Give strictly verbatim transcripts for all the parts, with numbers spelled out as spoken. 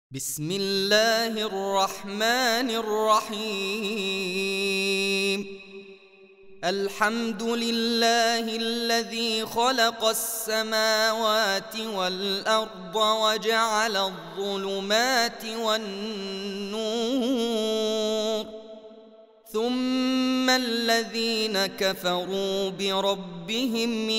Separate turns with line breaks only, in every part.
بسم الله الرحمن الرحيم. الحمد لله الذي خلق السماوات والأرض وجعل الظلمات والنور، ثم الذين كفروا بربهم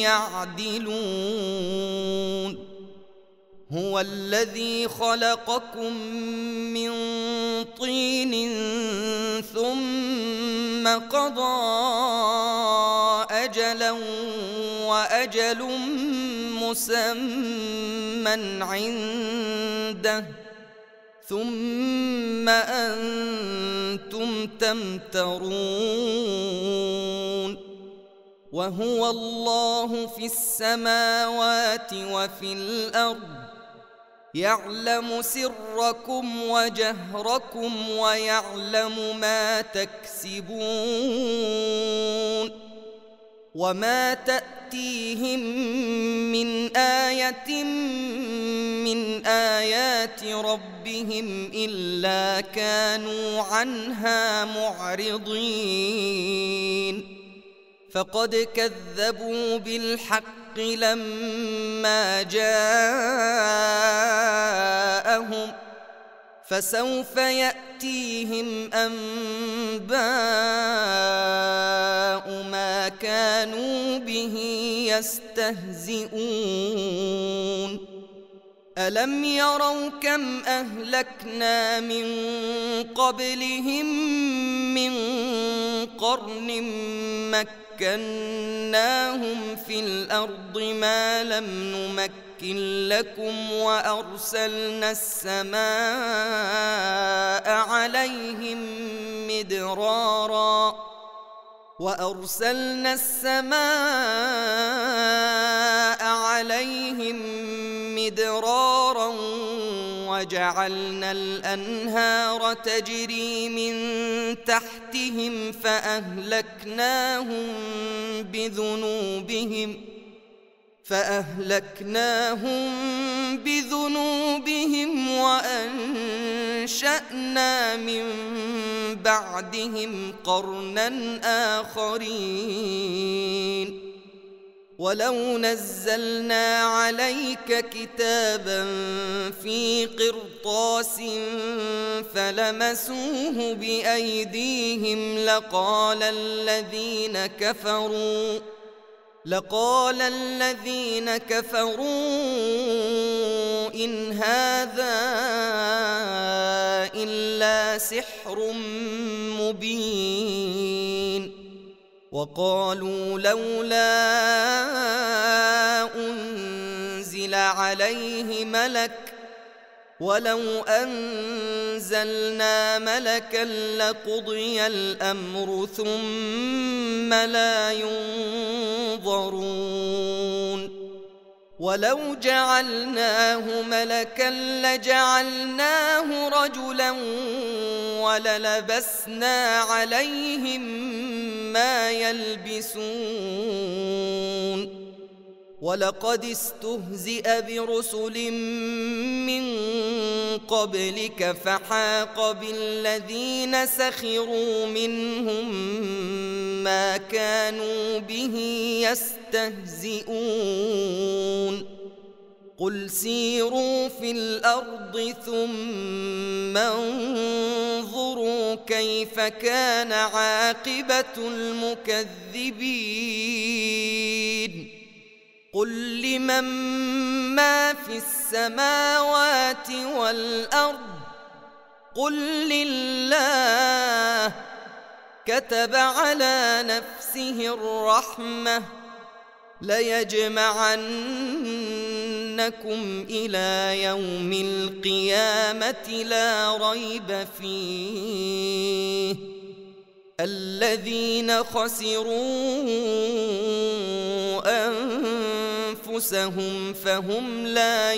يعدلون. هو الذي خلقكم من طين ثم قضى أجلا وأجل مسمى عنده، ثم أنتم تمترون. وهو الله في السماوات وفي الأرض، يعلم سركم وجهركم ويعلم ما تكسبون. وما تأتيهم من آية من آيات ربهم إلا كانوا عنها معرضين. فقد كذبوا بالحق لما جاءهم، فسوف يأتيهم أنباء ما كانوا به يستهزئون. ألم يروا كم أهلكنا من قبلهم من قرن مكناهم في الأرض ما لم نمكن لكم، وأرسلنا السماء عليهم مدرارا وأرسلنا السماء عليهم مدرارا وجعلنا الأنهار تجري من تحتهم فأهلكناهم بذنوبهم فأهلكناهم بذنوبهم وأنشأنا من بعدهم قرنا آخرين. ولو نزلنا عليك كتابا في قرطاس فلمسوه بأيديهم لقال الذين كفروا لقال الذين كفروا إن هذا إلا سحر مبين. وقالوا لولا أنزل عليه ملك ولو أنزلنا ملكا لقضي الأمر ثم لا ينظرون. ولو جعلناه ملكا لجعلناه رجلا وللبسنا عليهم ما يلبسون. ولقد استهزئ برسل من قبلك فحاق بالذين سخروا منهم ما كانوا به يستهزئون. قل سيروا في الأرض ثم انظروا كيف كان عاقبة المكذبين. قل لمن ما في السماوات والأرض قل لله، كتب على نفسه الرحمة ليجمعنكم إلى يوم القيامة لا ريب فيه. الذين خسروا أنفسهم فهم لا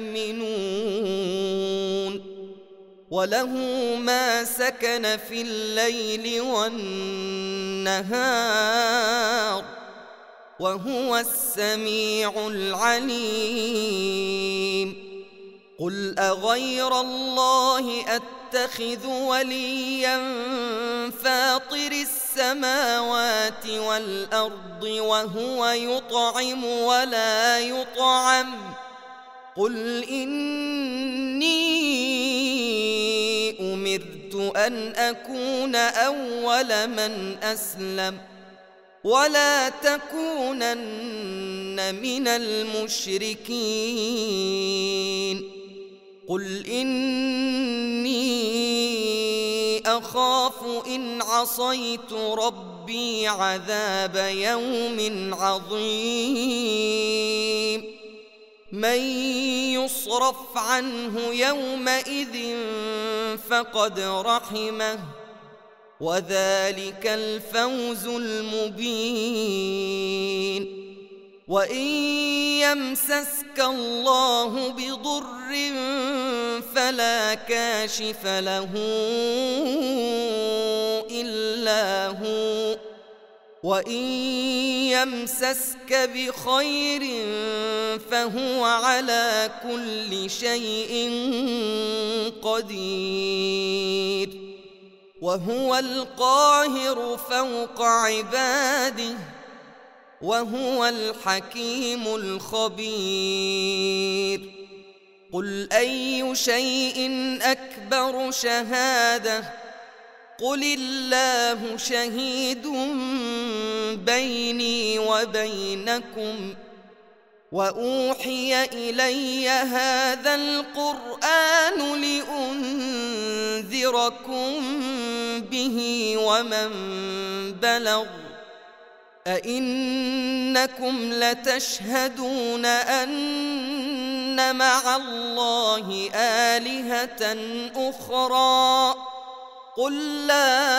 يؤمنون. وله ما سكن في الليل والنهار وهو السميع العليم. قل أغير الله أتخذ وليا فاطر السماوات والأرض وهو يطعم ولا يطعم قل إني أمرت أن أكون أول من أسلم ولا تكونن من المشركين قل إني أخاف إن عصيت ربي عذاب يوم عظيم من يصرف عنه يومئذ فقد رحمه وذلك الفوز المبين وإن يمسسك الله بضر فلا كاشف له إلا هو وإن يمسسك بخير فهو على كل شيء قدير وهو القاهر فوق عباده وهو الحكيم الخبير قل أي شيء أكبر شهادة قل الله شهيد بيني وبينكم وأوحي إلي هذا القرآن لأنذركم به ومن بلغ أئنكم لتشهدون أن مع الله آلهة أخرى قل لا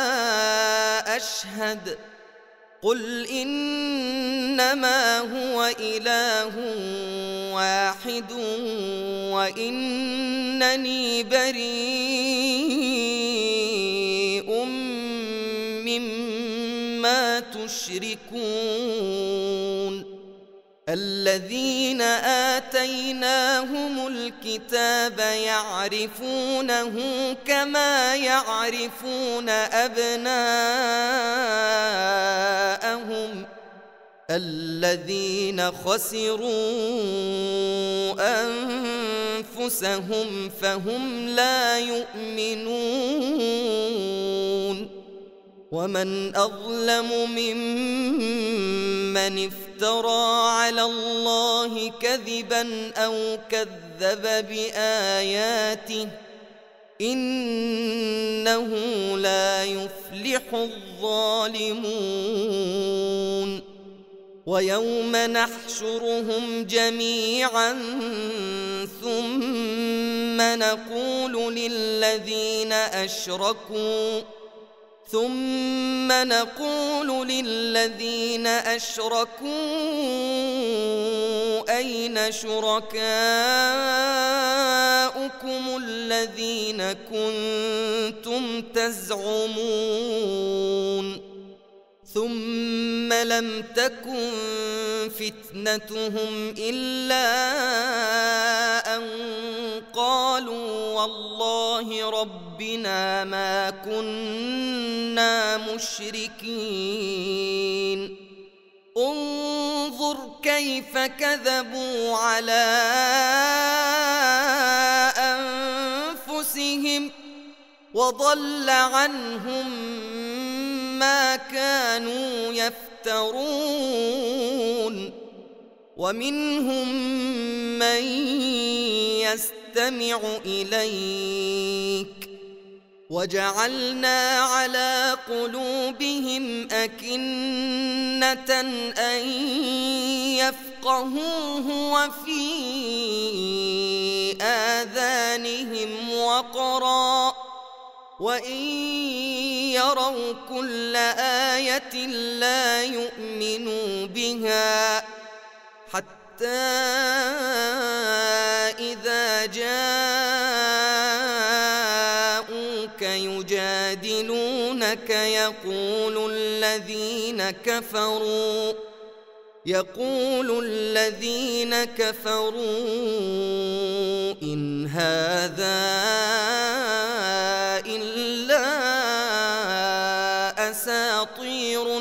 أشهد قل إنما هو إله واحد وإنني بريء مما تشركون الذين آتيناهم الكتاب يعرفونه كما يعرفون أبناءهم الذين خسروا أنفسهم فهم لا يؤمنون ومن أظلم ممن افترى على الله كذبا أو كذب بآياته إنه لا يفلح الظالمون ويوم نحشرهم جميعا ثم نقول للذين أشركوا ثم نقول للذين أشركوا أين شركاؤكم الذين كنتم تزعمون ثم لم تكن فتنتهم إلا أن قالوا والله ربنا ما كنا مشركين انظر كيف كذبوا على أنفسهم وضل عنهم ما كانوا يفترون ومنهم من يستمع إليك وجعلنا على قلوبهم أكنة أن يفقهوه وفي آذانهم وقرا وإن يروا كل آية لا يؤمنوا بها حتى إذا جاءوك يجادلونك يقول الذين كفروا يقول الذين كفروا إن هذا إلا أساطير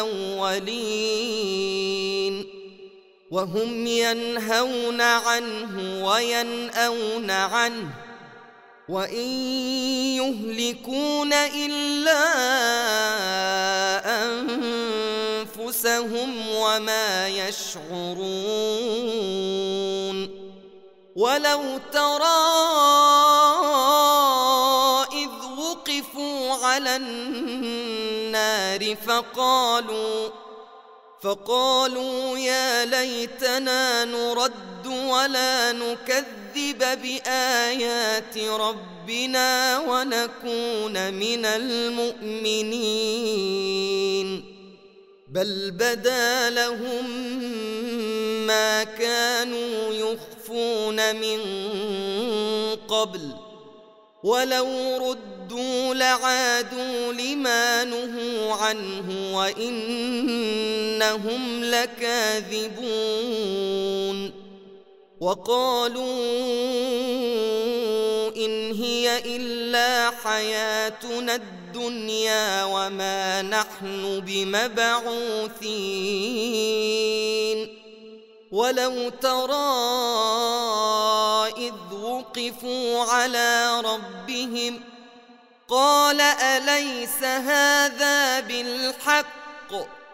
الأولين وهم ينهون عنه وينأون عنه وإن يهلكون إلا أنفسهم وما يشعرون ولو ترى إذ وقفوا على النار فقالوا فقالوا يا ليتنا نرد ولا نكذب بآيات ربنا ونكون من المؤمنين بل بدا لهم ما كانوا يخفون من قبل ولو ردوا لعادوا لما نهوا عنه وإنهم لكاذبون وقالوا إن هي إلا حياتنا الدنيا وما نحن بمبعوثين ولو ترى إذ وقفوا على ربهم قال أليس هذا بالحق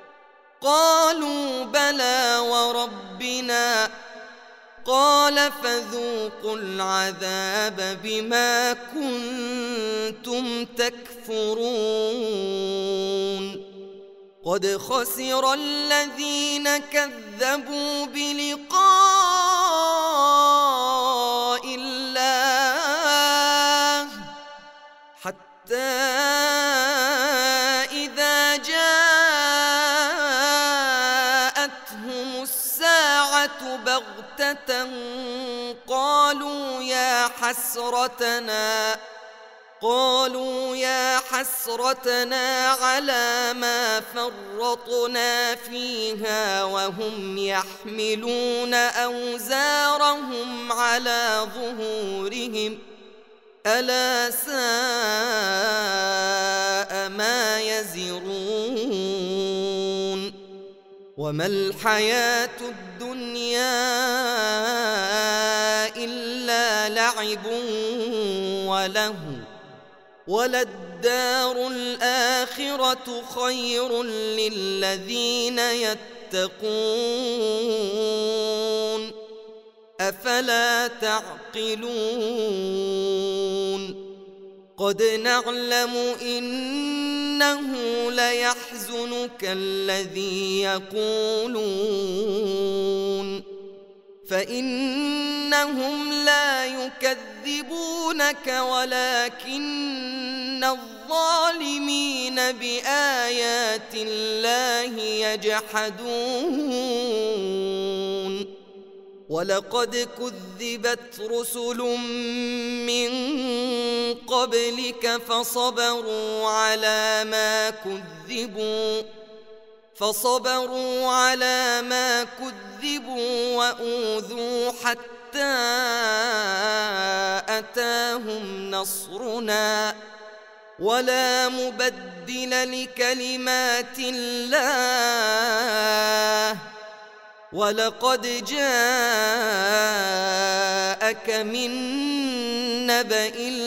قالوا بلى وربنا قال فذوقوا العذاب بما كنتم تكفرون قد خسر الذين كذبوا بلقاء الله حتى إذا جاءتهم الساعة بغتة قالوا يا حسرتنا قالوا يا حسرتنا على ما فرطنا فيها وهم يحملون أوزارهم على ظهورهم ألا ساء ما يزرون وما الحياة الدنيا إلا لعب ولهو وللدار الآخرة خير للذين يتقون أفلا تعقلون قد نعلم إنه ليحزنك الذي يقولون فإنهم لا يكذبونك ولكن الظالمين بآيات الله يجحدون ولقد كذبت رسل من قبلك فصبروا على ما كذبوا فصبروا على ما كذبوا وأوذوا حتى أتاهم نصرنا ولا مبدل لكلمات الله ولقد جاءك من نبأ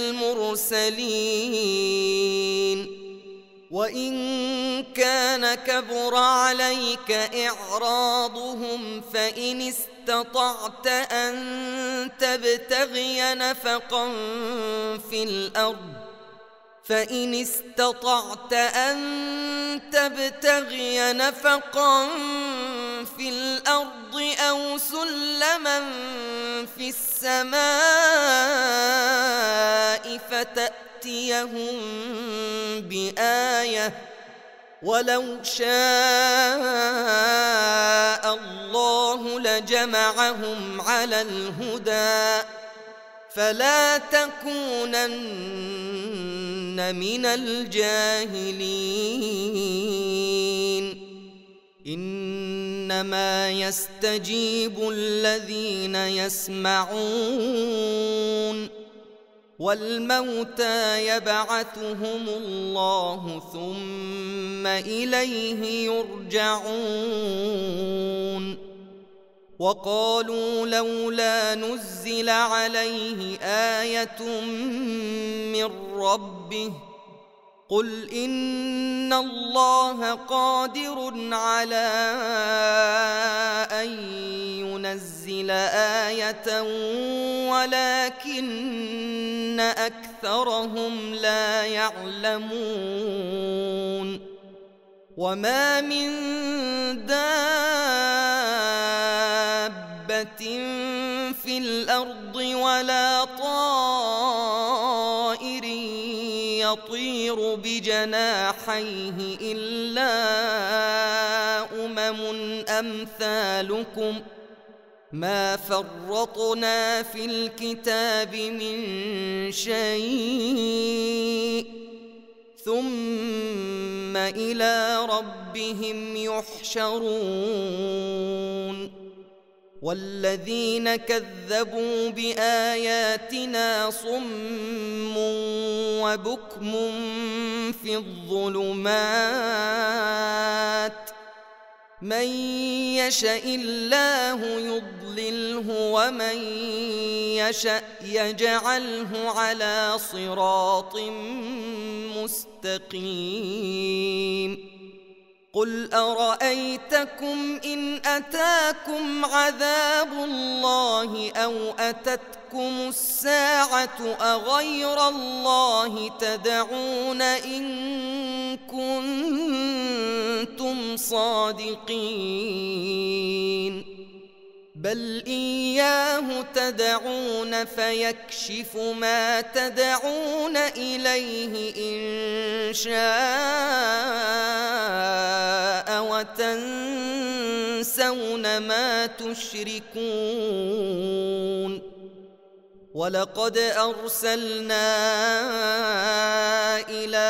المرسلين وإن كان كبر عليك إعراضهم فإن استطعت أن تبتغي نفقا في الأرض فإن استطعت أن تبتغي نفقا في الأرض أو سلما في السماء فتأتيهم بآية ولو شاء الله لجمعهم على الهدى فلا تكونن من الجاهلين إن إنما يستجيب الذين يسمعون والموتى يبعثهم الله ثم إليه يرجعون وقالوا لولا نزل عليه آية من ربه قل إن الله قادر على أن ينزل آية ولكن أكثرهم لا يعلمون وما من دابة في الأرض ولا طائر يطير بجناحيه إلا أمم أمثالكم ما فرطنا في الكتاب من شيء ثم إلى ربهم يحشرون والذين كذبوا بآياتنا صم وبكم في الظلمات من يشاء الله يضلله ومن يشاء يجعله على صراط مستقيم قل أرأيتكم إن أتاكم عذاب الله أو أتتكم الساعة أغير الله تدعون إن كنتم صادقين بل إياه تدعون فيكشف ما تدعون إليه إن شاء وتنسون ما تشركون ولقد أرسلنا إلى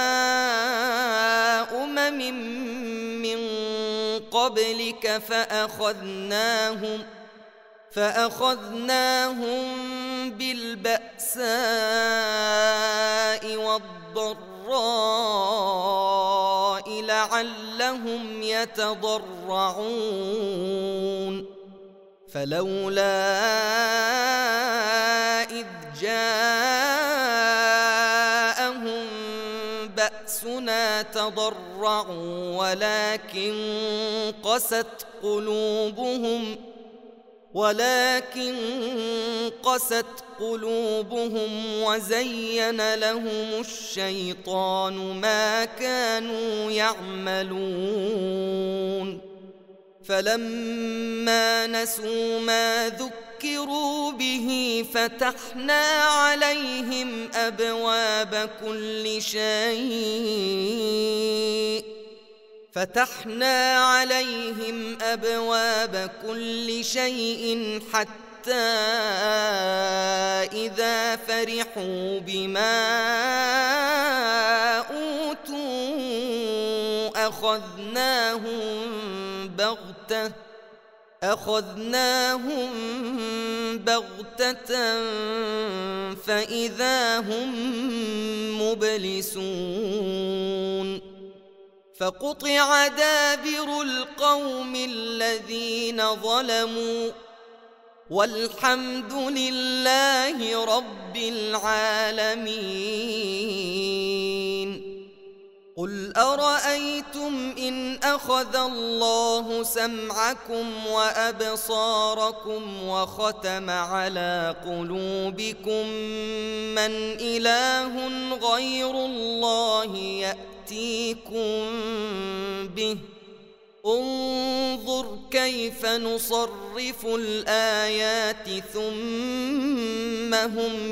أمم من قبلك فأخذناهم فأخذناهم بالبأساء والضراء لعلهم يتضرعون فلولا إذ جاءهم بأسنا تضرعوا ولكن قست قلوبهم ولكن قست قلوبهم وزين لهم الشيطان ما كانوا يعملون فلما نسوا ما ذكروا به فتحنا عليهم أبواب كل شيء فتحنا عليهم أبواب كل شيء حتى إذا فرحوا بما أوتوا أخذناهم بغتة أخذناهم بغتة فإذا هم مبلسون فقطع دابر القوم الذين ظلموا والحمد لله رب العالمين قل أرأيتم إن أخذ الله سمعكم وأبصاركم وختم على قلوبكم من إله غير الله يأتيكم به انظر كيف نصرف الآيات ثم هم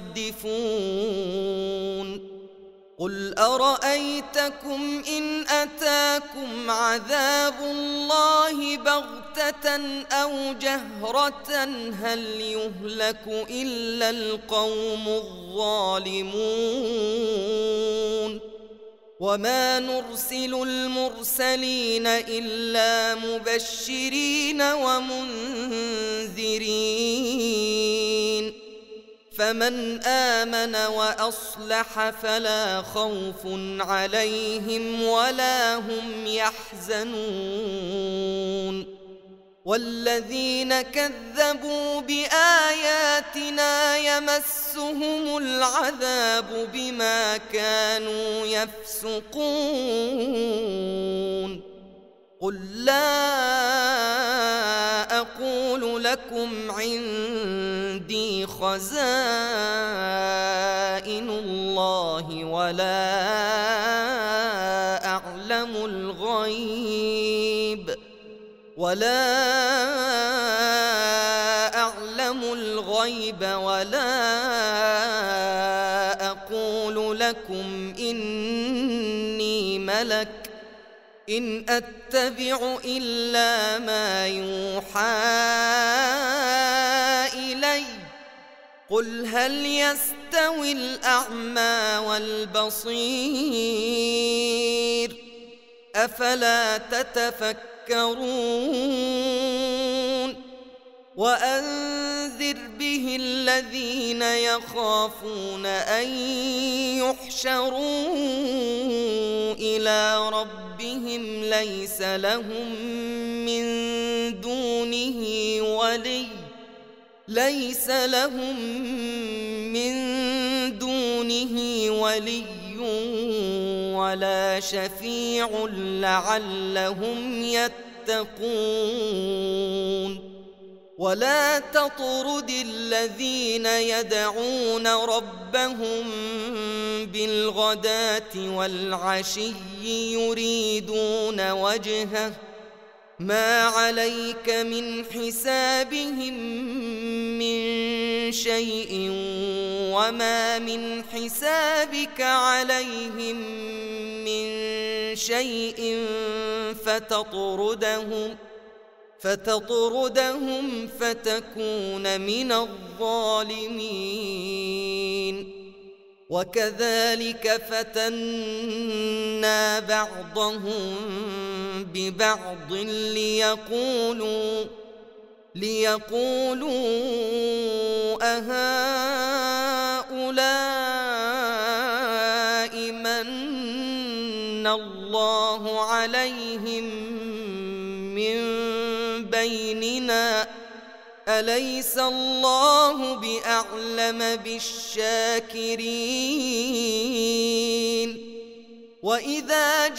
يصدفون قل أرأيتكم إن أتاكم عذاب الله بغتة أو جهرة هل يهلك إلا القوم الظالمون وما نرسل المرسلين إلا مبشرين ومنذرين فمن آمن وأصلح فلا خوف عليهم ولا هم يحزنون والذين كذبوا بآياتنا يمسهم العذاب بما كانوا يفسقون قل لا أقول لكم عندي خزائن الله ولا أعلم الغيب ولا أعلم الغيب ولا أقول لكم إني ملك إن أتبع إلا ما يوحى إلي قل هل يستوي الأعمى والبصير أفلا تتفكرون وأنذر به الذين يخافون أن يحشروا إلى ربهم ليس لهم من دونه ولي ليس لهم من دونه ولي ولا شفيع لعلهم يتقون ولا تطرد الذين يدعون ربهم بالغداة والعشي يريدون وجهه ما عليك من حسابهم من شيء وما من حسابك عليهم من شيء فتطردهم فتطردهم فتكون من الظالمين وكذلك فتنا بعضهم ببعض ليقولوا ليقولوا أهؤلاء من الله عليهم من بيننا أليس الله بأعلم بالشاكرين وإذا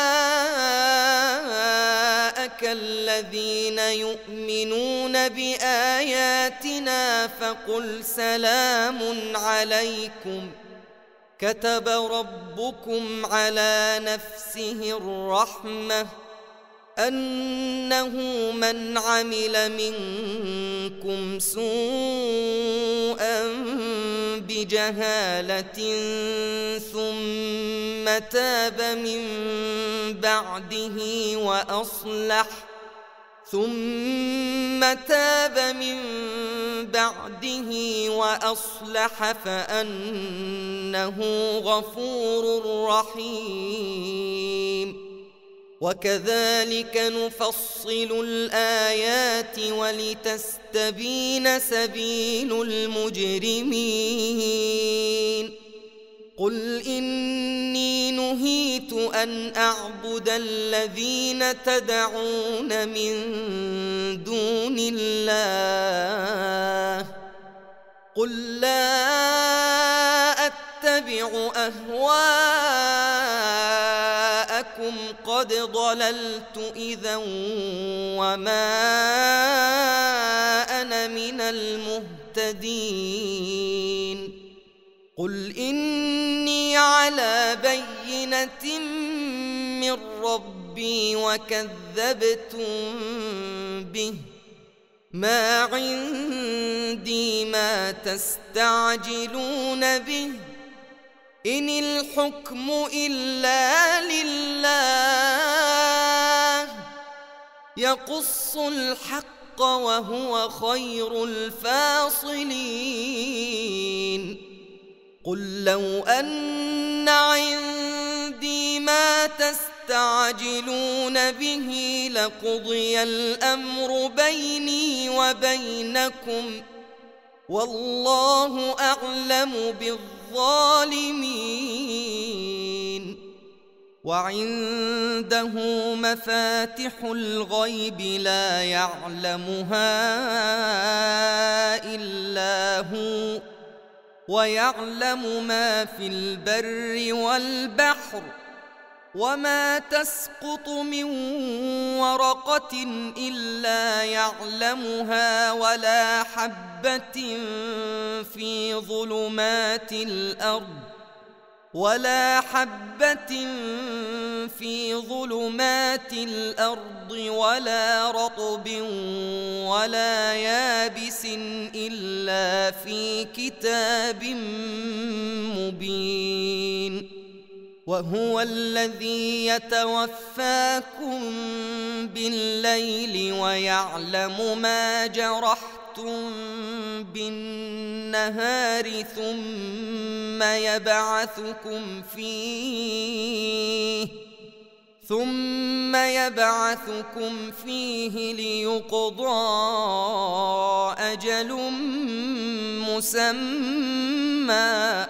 جاءك الذين يؤمنون بآياتنا فقل سلام عليكم كتب ربكم على نفسه الرحمة أنه من عمل منكم سوءا بجهالة ثم تاب من بعده وأصلح ثم تاب من بعده وأصلح فأنه غفور رحيم وكذلك نفصل الآيات ولتستبين سبيل المجرمين قل إني نهيت أن أعبد الذين تدعون من دون الله قل لا أتبع أهواءكم قد ضللت إذا وما أنا من المهتدين قل إني على بينة من ربي وكذبتم به ما عندي ما تستعجلون به إن الحكم إلا لله يقص الحق وهو خير الفاصلين قل لو أن عندي ما تستعجلون به لقضي الأمر بيني وبينكم والله أعلم بالظالمين. وعنده مفاتح الغيب لا يعلمها إلا هو ويعلم ما في البر والبحر وما تسقط من ورقة إلا يعلمها ولا حبة في ظلمات الأرض ولا حبة في ظلمات الأرض ولا رطب ولا يابس إلا في كتاب مبين. وهو الذي يتوفاكم بالليل ويعلم ما جرحتم بالنهار ثم يبعثكم فيه ثم يبعثكم فيه ليقضى أجل مسمى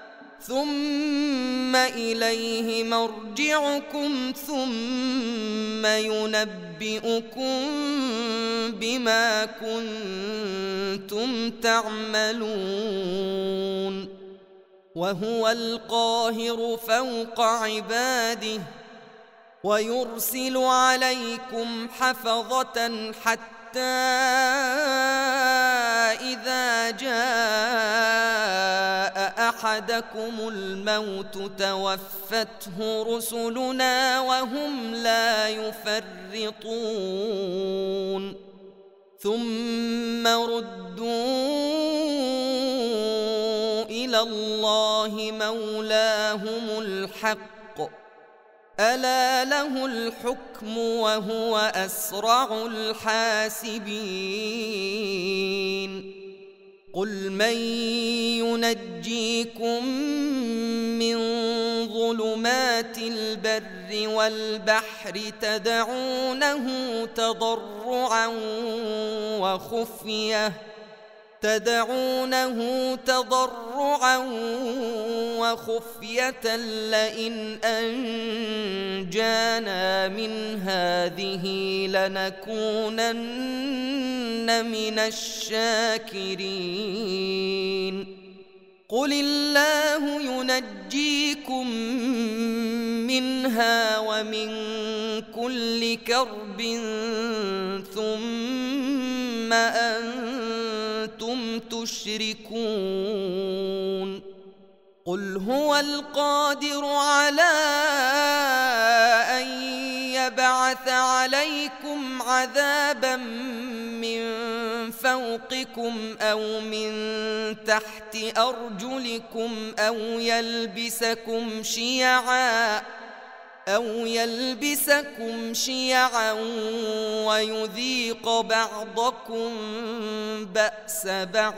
ثم إليه مرجعكم ثم ينبئكم بما كنتم تعملون. وهو القاهر فوق عباده ويرسل عليكم حفظة حتى إذا جاء أحدكم الموت توفته رسلنا وهم لا يفرطون ثم ردوا إلى الله مولاهم الحق ألا له الحكم وهو أسرع الحاسبين. قل من ينجيكم من ظلمات البر والبحر تدعونه تضرعا وخفية تدعونه تضرعا وخفية لئن أنجانا من هذه لنكونن من الشاكرين. قل الله ينجيكم منها ومن كل كرب ثم أنتم تشركون. قل هو القادر على أن يبعث عليكم عذابا من فوقكم أو من تحت أرجلكم أو يلبسكم شيعا أو يلبسكم شيعا ويذيق بعضكم بأس بعض.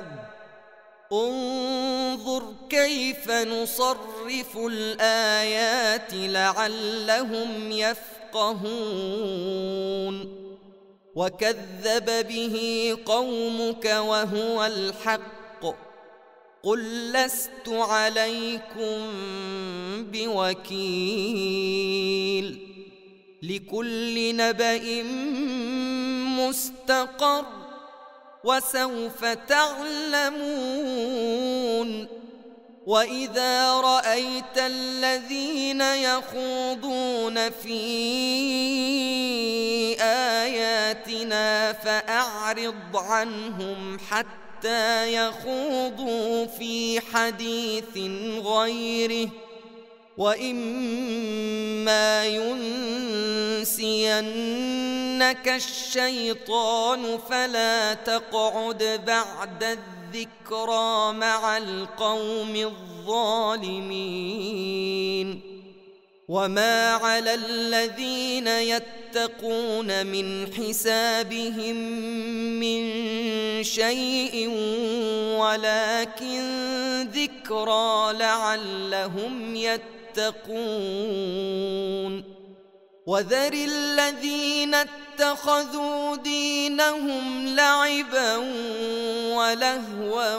انظر كيف نصرف الآيات لعلهم يفقهون. وكذب به قومك وهو الحق قل لست عليكم بوكيل. لكل نبأ مستقر وسوف تعلمون. وإذا رأيت الذين يخوضون في آياتنا فأعرض عنهم حتى يخوضوا في حديث غيره وإما ينسينك الشيطان فلا تقعد بعد الذكرى مع القوم الظالمين. وما على الذين يتقون من حسابهم من شيء ولكن ذكرى لعلهم يتقون يتقون وذر الذين اتخذوا دينهم لعبا ولهوا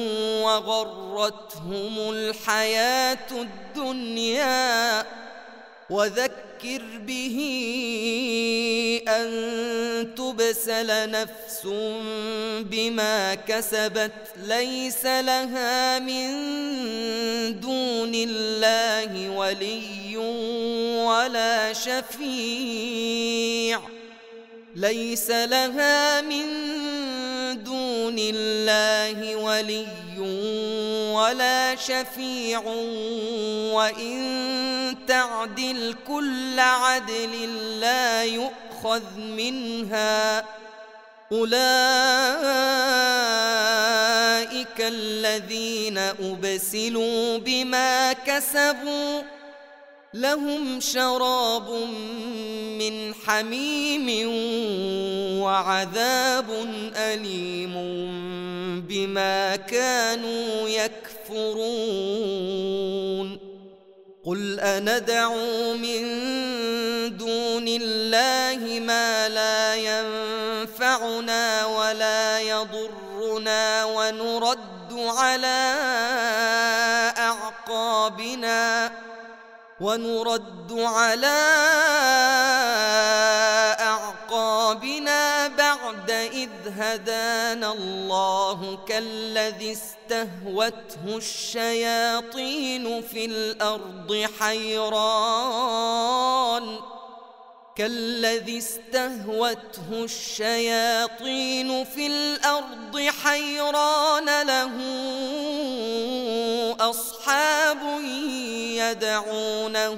وغرتهم الحياة الدنيا وذكر به أن تبسل نفس بما كسبت ليس لها من دون الله ولي ولا شفيع ليس لها من دون الله ولي ولا شفيع وإن تعدل كل عدل لا يؤخذ منها أولئك الذين أبسلوا بما كسبوا لهم شراب من حميم وعذاب أليم بما كانوا يكفرون قل أندعو من دون الله ما لا ينفعنا ولا يضرنا ونرد على أعقابنا ونرد على أعقابنا بعد إذ هدانا الله كالذي استهوته الشياطين في الأرض حيران كالذي استهوته الشياطين في الأرض حيران له أصحاب يدعونه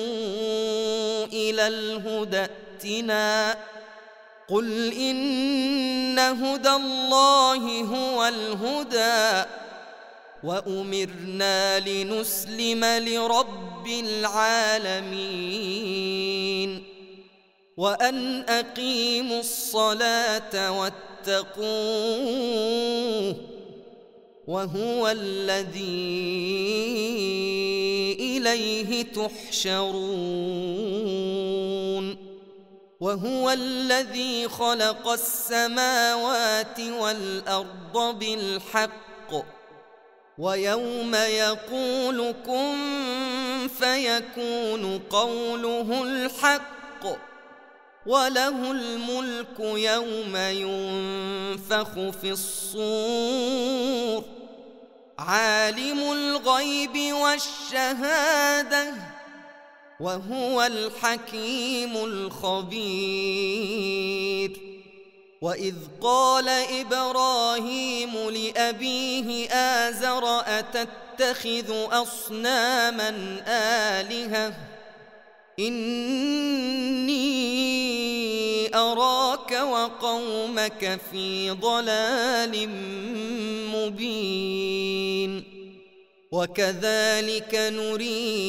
إلى الهدى ائتنا قل إن هدى الله هو الهدى وأمرنا لنسلم لرب العالمين وأن أقيموا الصلاة واتقوه وهو الذي إليه تحشرون وهو الذي خلق السماوات والأرض بالحق ويوم يقول كن فيكون قوله الحق وله الملك يوم ينفخ في الصور عالم الغيب والشهادة وهو الحكيم الخبير وإذ قال إبراهيم لأبيه آزر أتتخذ أصناما آلهة إني أراك وقومك في ضلال مبين وكذلك نري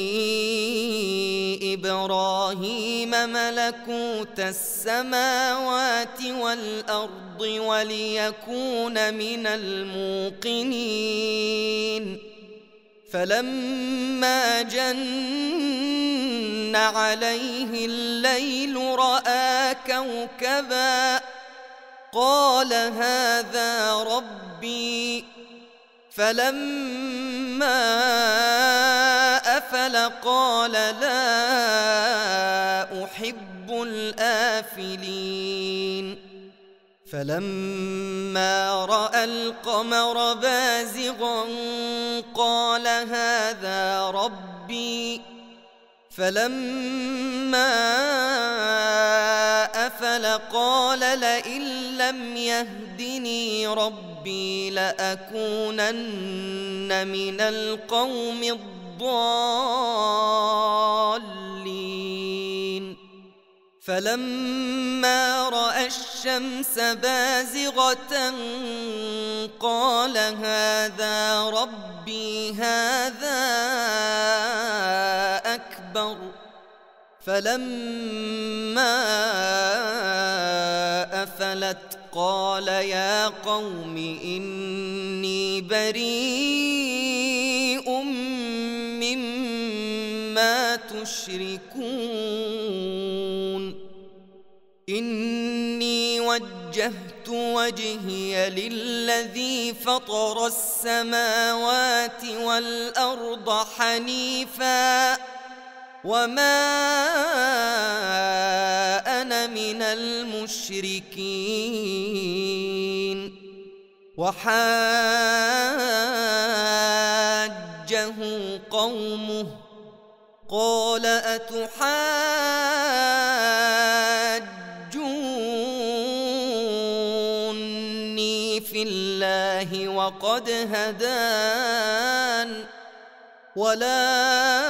إبراهيم ملكوت السماوات والأرض وليكون من الموقنين فلما جن عليه الليل رأى كوكبا قال هذا ربي فلما أفل قال لا أحب الآفلين فلما رأى القمر بازغا قال هذا ربي فلما أفل قال لئن لم يهدني ربي لأكونن من القوم الضالين فلما رأى الشمس بازغة قال هذا ربي هذا أكبر فلما أفلت قال يا قوم إني بريء ما تشركون إني وجهت وجهي للذي فطر السماوات والأرض حنيفا وما أنا من المشركين وحاجه قومه قال أتحاجوني في الله وقد هدان ولا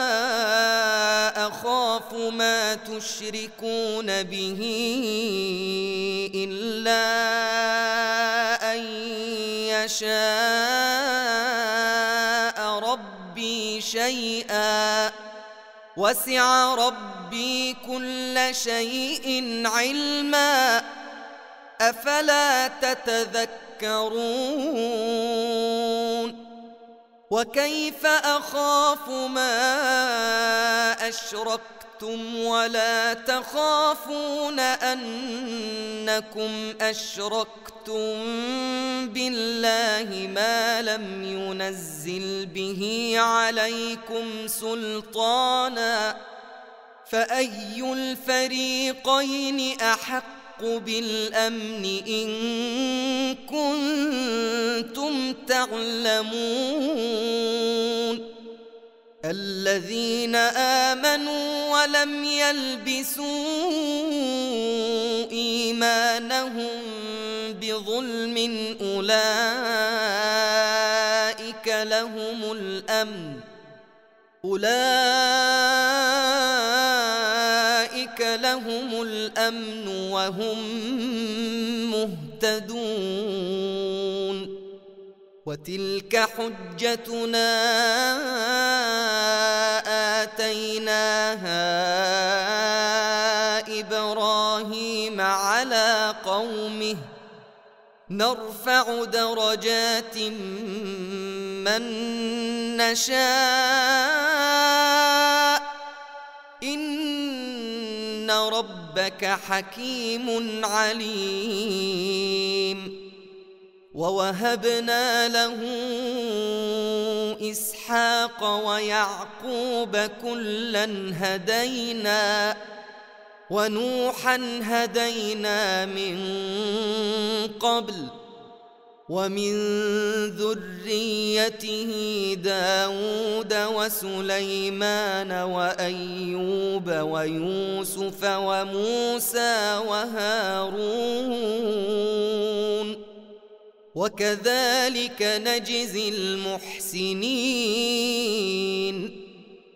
أخاف ما تشركون به إلا أن يشاء ربي شيئا وسع ربي كل شيء علما أفلا تتذكرون وكيف أخاف ما أشركتم ولا تخافون أنكم أشركتم بالله ما لم ينزل به عليكم سلطانا فأي الفريقين أحق بالأمن إن كنتم تعلمون الذين آمنوا ولم يلبسوا إيمانهم بظلم أولئك لهم الأمن أولئك لهم الأمن وهم مهتدون وتلك حجتنا آتيناها إبراهيم على قومه نرفع درجات من نشاء إن ربك حكيم عليم ووهبنا له إسحاق ويعقوب كلا هدينا ونوحا هدينا من قبل ومن ذريته داود وسليمان وأيوب ويوسف وموسى وهارون وكذلك نجزي المحسنين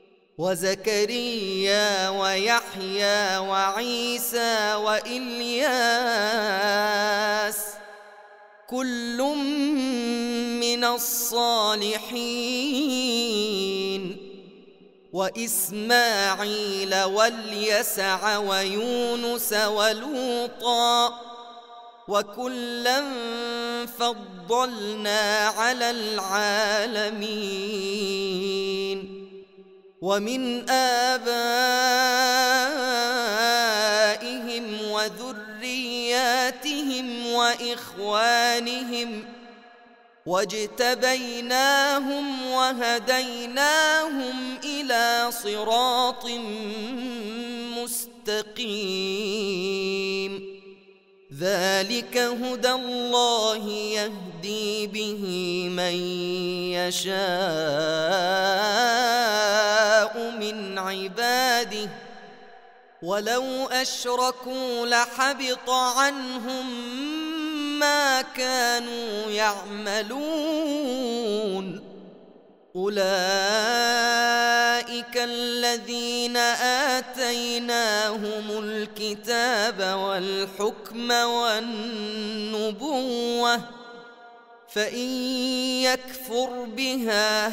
وزكريا ويحيى وعيسى وإلياس كل من الصالحين وإسماعيل واليسع ويونس ولوطا وكلا فضلنا على العالمين ومن آبائهم وذرياتهم وإخوانهم واجتبيناهم وهديناهم إلى صراط مستقيم ذلك هدى الله يهدي به من يشاء من عباده ولو أشركوا لحبط عنهم ما كانوا يعملون أولئك الذين آتيناهم الكتاب والحكم والنبوة فإن يكفر بها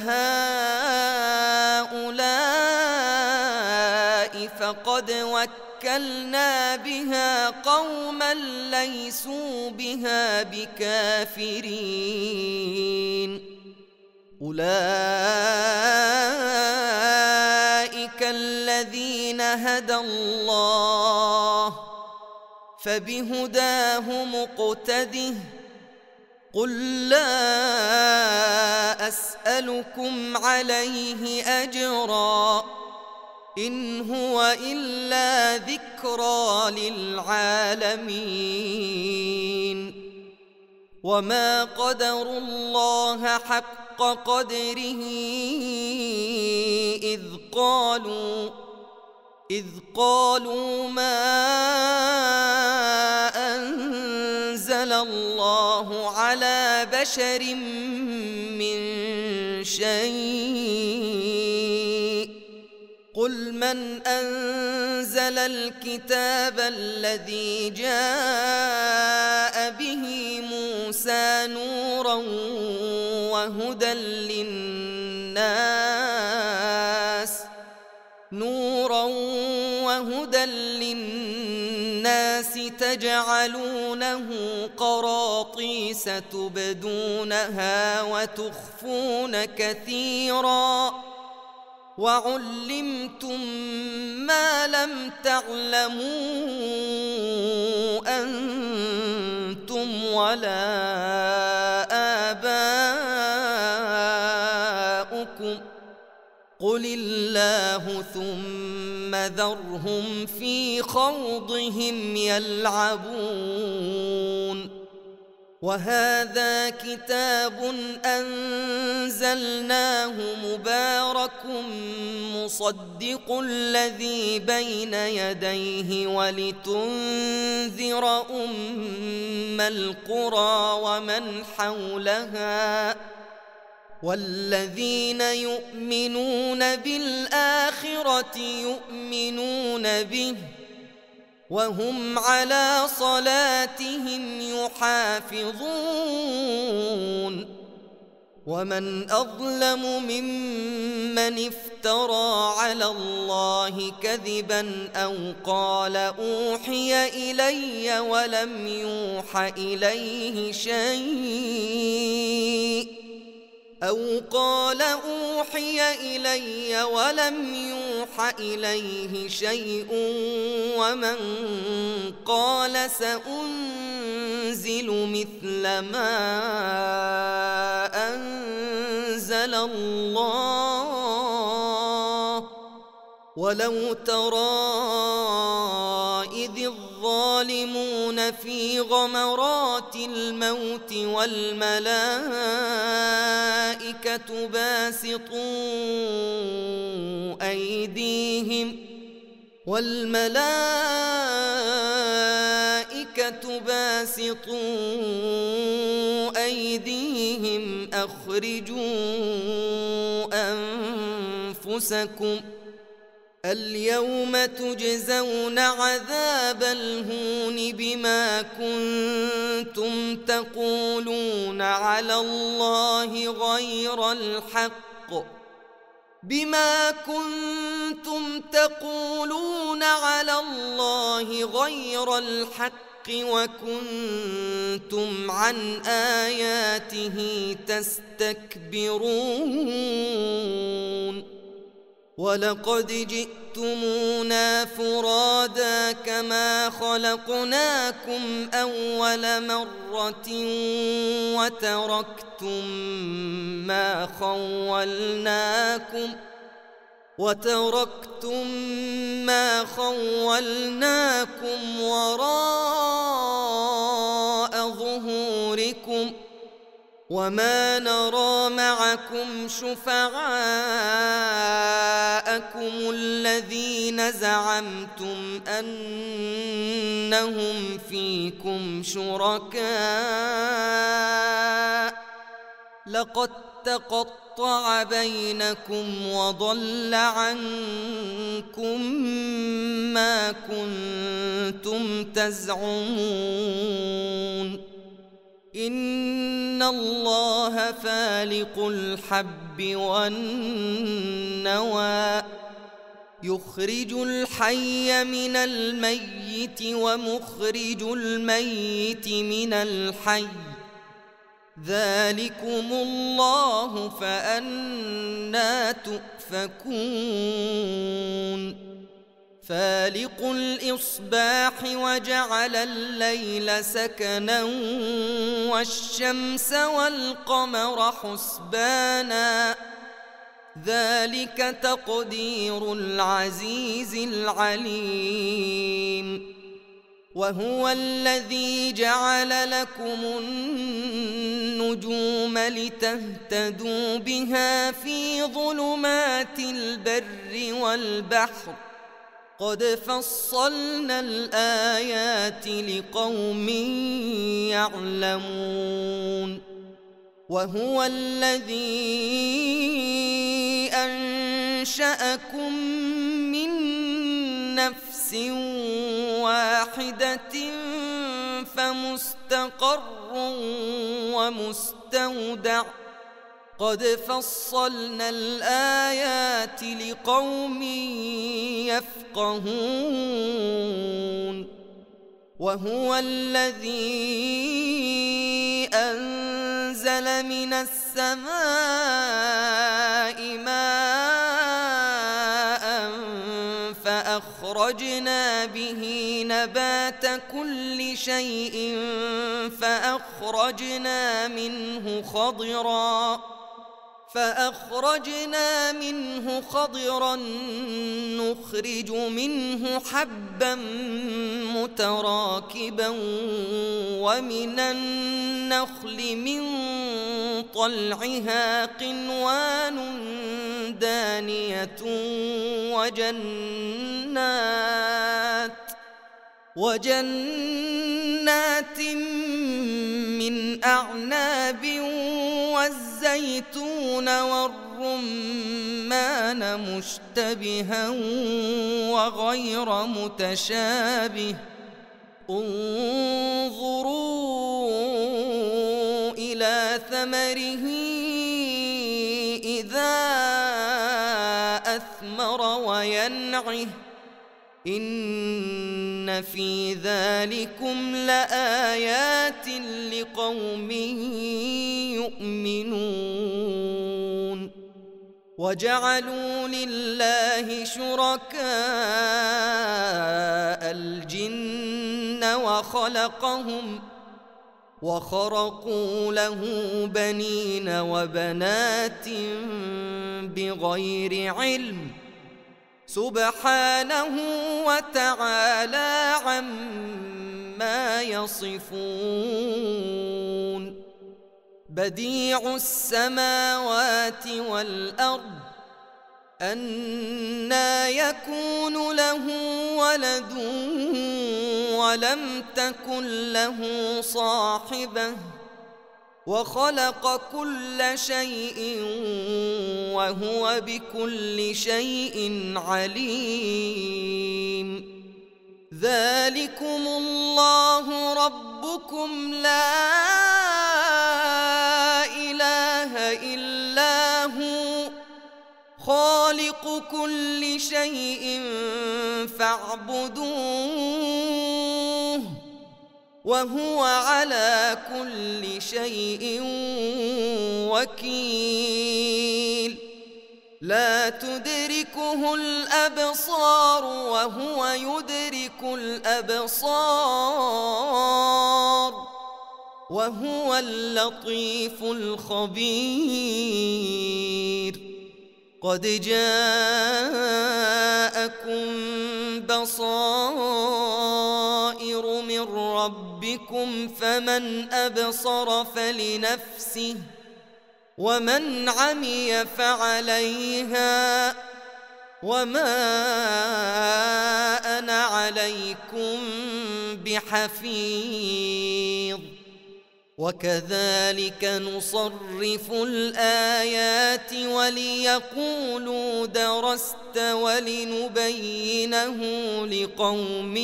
هؤلاء فقد وكلنا بها قوما ليسوا بها بكافرين أولئك هدى الله فبهداه مقتده قل لا أسألكم عليه أجرا إن هو إلا ذكرى للعالمين وما قدروا الله حق قدره إذ قالوا إذ قالوا ما أنزل الله على بشر من شيء قل من أنزل الكتاب الذي جاء به موسى نورا وهدى للناس نورا وهدى للناس تجعلونه قراطيس تبدونها وتخفون كثيرا وعلمتم ما لم تعلموا أنتم ولا آباؤكم قل الله ثم ذرهم في خوضهم يلعبون وهذا كتاب أنزلناه مبارك مصدق الذي بين يديه ولتنذر أم القرى ومن حولها والذين يؤمنون بالآخرة يؤمنون به وهم على صلاتهم يحافظون ومن أظلم ممن افترى على الله كذبا أو قال أوحي إلي ولم يوح إليه شيء أو قال أوحي إلي ولم يوح إليه شيء ومن قال سأنزل مثل ما أنزل الله ولو ترى إذ الظالمون في غمرات الموت والملائكة باسطوا أيديهم والملائكة باسطوا أيديهم أخرجوا أنفسكم اليوم تجزون عذاب الهون بما كنتم تقولون على الله غير الحق بما كنتم تقولون على الله غير الحق وكنتم عن آياته تستكبرون ولقد جئتمونا فرادا كما خلقناكم أول مرة وتركتم ما خولناكم وتركتم ما خولناكم وراء ظهوركم وما نرى معكم شفعاءكم الذين زعمتم أنهم فيكم شركاء لقد تقطع بينكم وضل عنكم ما كنتم تزعمون إن الله فالق الحب والنوى يخرج الحي من الميت ومخرج الميت من الحي ذلكم الله فأنى تؤفكون فالق الإصباح وجعل الليل سكنا والشمس والقمر حسبانا ذلك تقدير العزيز العليم وهو الذي جعل لكم النجوم لتهتدوا بها في ظلمات البر والبحر قد فصلنا الآيات لقوم يعلمون وهو الذي أنشأكم من نفس واحدة فمستقر ومستودع قد فصلنا الآيات لقوم يفقهون وهو الذي أنزل من السماء ماء فأخرجنا به نبات كل شيء فأخرجنا منه خضرا فأخرجنا منه خضرا نخرج منه حبا متراكبا ومن النخل من طلعها قنوان دانية وجنات وجنات من أعناب والزيتون والرمان مشتبها وغير متشابه انظروا إلى ثمره إذا أثمر وينعه إن في ذلكم لآيات لقوم يؤمنون وجعلوا لله شركاء الجن وخلقهم وخرقوا له بنين وبنات بغير علم سبحانه وتعالى عما يصفون بديع السماوات والأرض أنى يكون له ولد ولم تكن له صاحبة وخلق كل شيء وهو بكل شيء عليم ذلكم الله ربكم لا إله إلا هو خالق كل شيء فاعبدوه وهو على كل شيء وكيل لا تدركه الأبصار وهو يدرك الأبصار وهو اللطيف الخبير قد جاءكم بصائر من ربكم فمن أبصر فلنفسه ومن عمي فعليها وما أنا عليكم بحفيظ وكذلك نصرف الآيات وليقولوا درست ولنبينه لقوم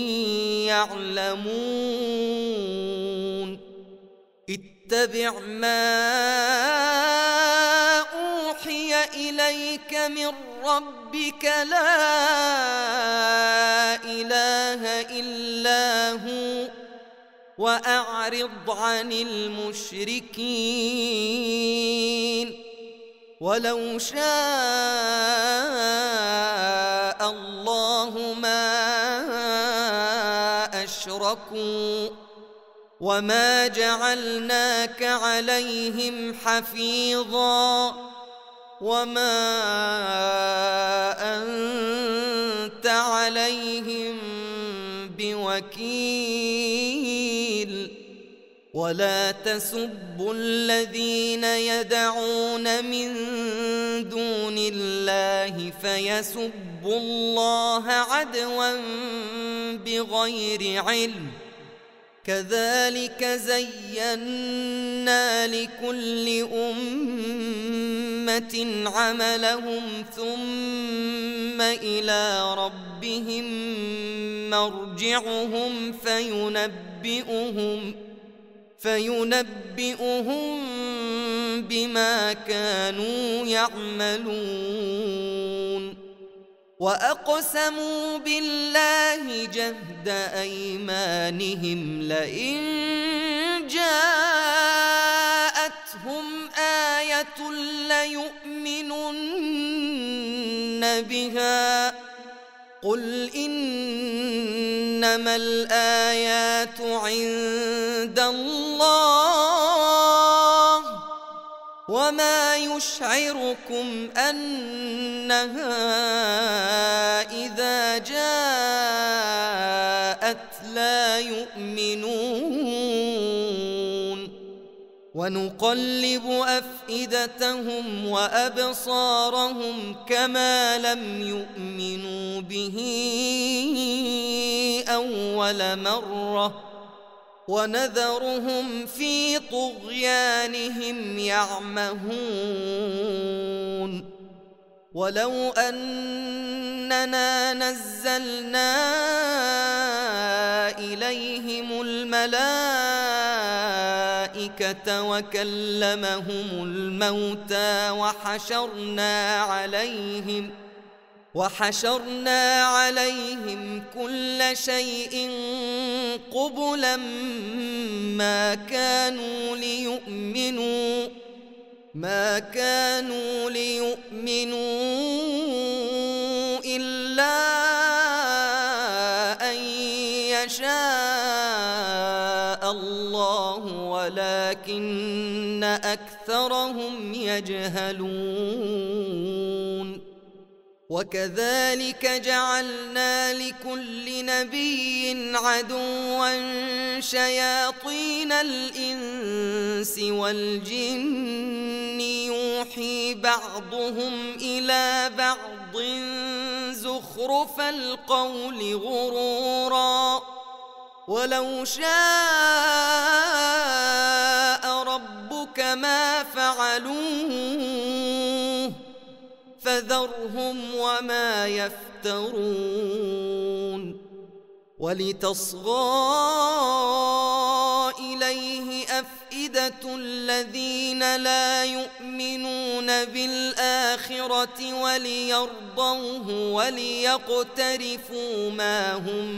يعلمون اتبع ما أوحي إليك من ربك لا إله إلا هو وأعرض عن المشركين ولو شاء الله أشركوا وما جعلناك عليهم حفيظا وما أنت عليهم بوكيل ولا تسبوا الذين يدعون من دون الله فيسبوا الله عدوا بغير علم كذلك زينا لكل أمة عملهم ثم إلى ربهم مرجعهم فينبئهم فينبئهم بما كانوا يعملون وأقسموا بالله جهد أيمانهم لئن جاءتهم آية ليؤمنن بها قل إنما الآيات عند الله وما يشعركم أنها إذا جاءت لا يؤمنون ونقلب أفئدتهم وأبصارهم كما لم يؤمنوا به أول مرة ونذرهم في طغيانهم يعمهون ولو أننا نزلنا إليهم الملائكة وكلمهم الموتى وحشرنا عليهم وحشرنا عليهم كل شيء قبلا ما كانوا ليؤمنوا ما كانوا ليؤمنوا إلا أن يشاء الله ولكن أكثرهم يجهلون وكذلك جعلنا لكل نبي عدوا شياطين الإنس والجن يوحي بعضهم إلى بعض زخرف القول غرورا ولو شاء ربك ما فعلوه فذرهم وما يفترون ولتصغى إليه أفئدة الذين لا يؤمنون بالآخرة وليرضوه وليقترفوا ما هم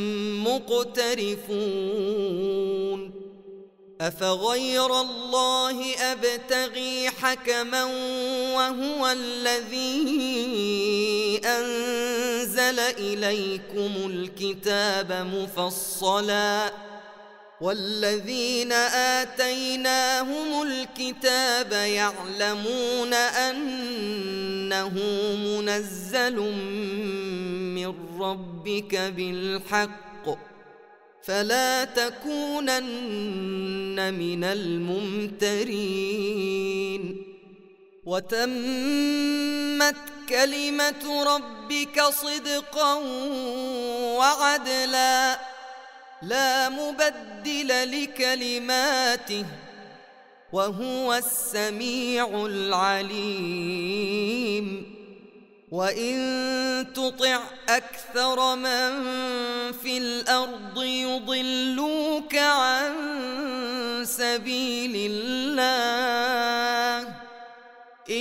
مقترفون أفغير الله أبتغي حكما وهو الذي أنزل إليكم الكتاب مفصلا والذين آتيناهم الكتاب يعلمون أنه منزل من ربك بالحق فلا تكونن من الممترين وتمت كلمة ربك صدقا وعدلا لا مبدل لكلماته وهو السميع العليم وإن تطع أكثر من في الأرض يضلوك عن سبيل الله إن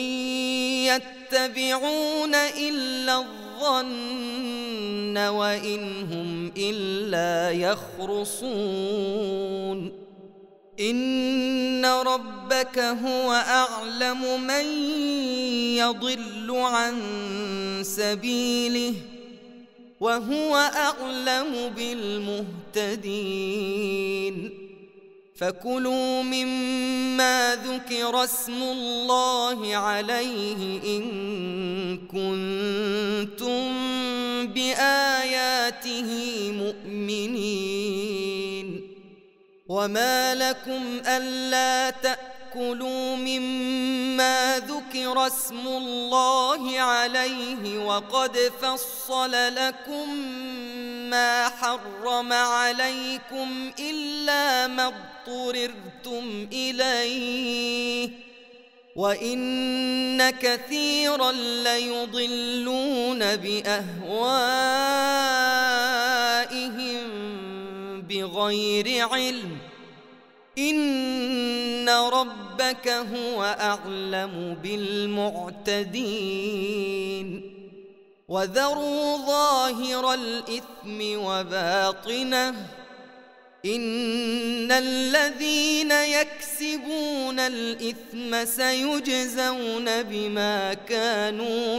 يتبعون إلا الظن وإن هم إلا يخرصون إن ربك هو أعلم من يضل عن سبيله وهو أعلم بالمهتدين فكلوا مما ذكر اسم الله عليه إن كنتم بآياته مؤمنين وما لكم ألا تأكلوا مما ذكر اسم الله عليه وقد فصل لكم ما حرم عليكم إلا ما اضطررتم إليه وإن كثيرا ليضلون بأهوائهم بغير علم إن ربك هو أعلم بالمعتدين وذروا ظاهر الإثم وباطنه إن الذين يكسبون الإثم سيجزون بما كانوا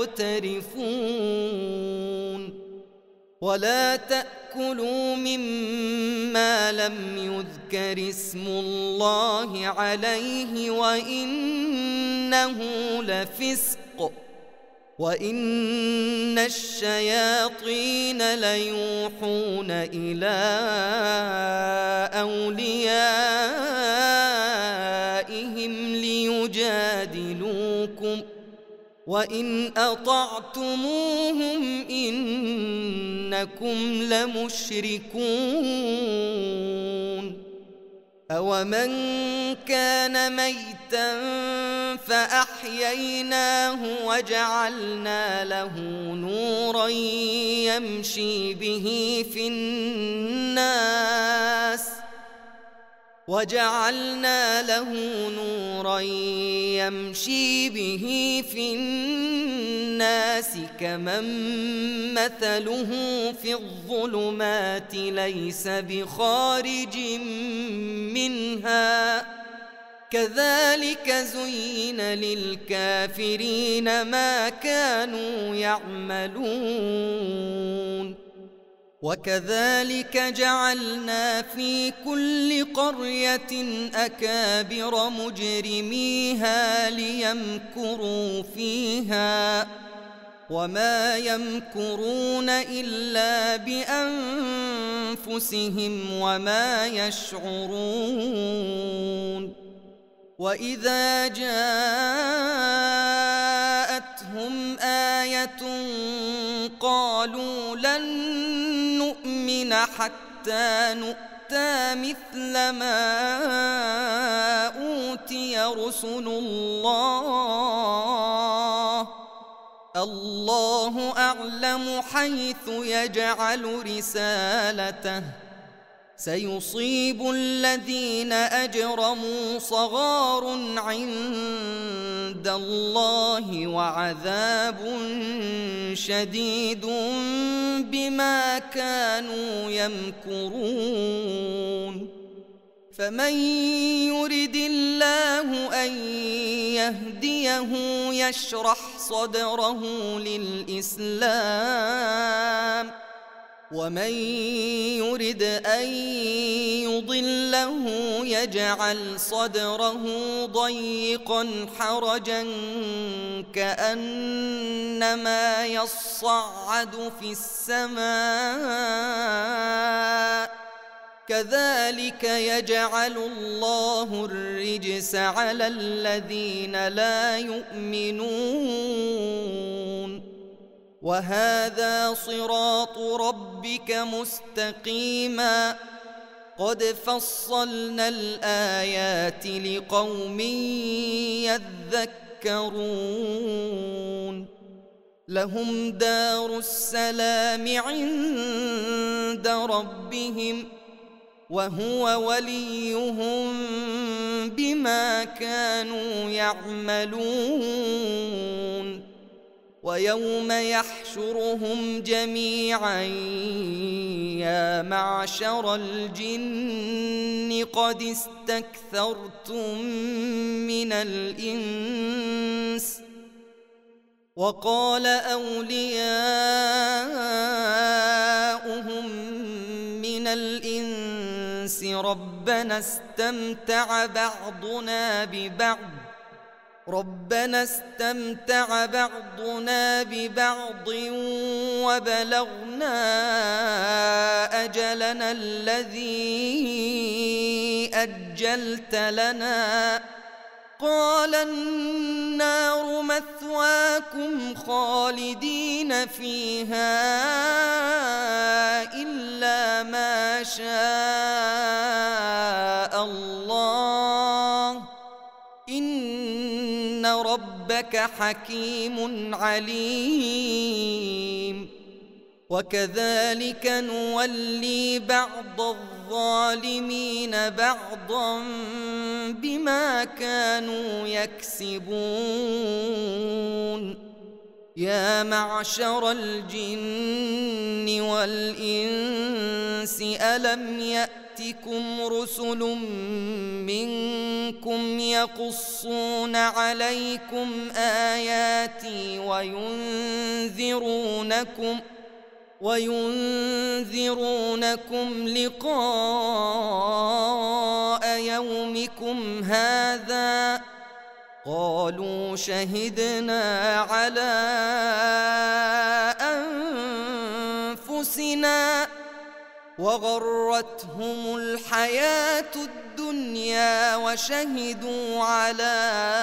يقترفون ولا تأكلوا مما لم يذكر اسم الله عليه وإنه لفسق وإن الشياطين ليوحون إلى أوليائهم ليجادلوكم وإن أطعتموهم إنكم لمشركون أومن كان ميتا فأحييناه وجعلنا له نورا يمشي به في الناس وجعلنا له نورا يمشي به في الناس كمن مثله في الظلمات ليس بخارج منها كذلك زين للكافرين ما كانوا يعملون وكذلك جعلنا في كل قرية أكابر مجرميها ليمكروا فيها وما يمكرون إلا بأنفسهم وما يشعرون وإذا جاءتهم آية قالوا لن نؤمن حتى نؤتى مثل ما أوتي رسل الله الله أعلم حيث يجعل رسالته سيصيب الذين أجرموا صغار عند الله وعذاب شديد بما كانوا يمكرون فمن يرد الله أن يهديه يشرح صدره للإسلام ومن يرد أن يضله يجعل صدره ضيقا حرجا كأنما يصعد في السماء كذلك يجعل الله الرجس على الذين لا يؤمنون وهذا صراط ربك مستقيما قد فصلنا الآيات لقوم يذكرون لهم دار السلام عند ربهم وهو وليهم بما كانوا يعملون ويوم يحشرهم جميعا يا معشر الجن قد استكثرتم من الإنس وقال أولياؤهم الإنس ربنا استمتع بعضنا ببعض ربنا استمتع بعضنا ببعض وبلغنا أجلنا الذي أجلت لنا قال النار مثواكم خالدين فيها إلا ما شاء الله إن ربك حكيم عليم وكذلك نولي بعض الظالمين بعضا بما كانوا يكسبون يا معشر الجن والإنس ألم يأتكم رسل منكم يقصون عليكم آياتي وينذرونكم وينذرونكم لقاء يومكم هذا قالوا شهدنا على أنفسنا وغرتهم الحياة الدنيا وشهدوا على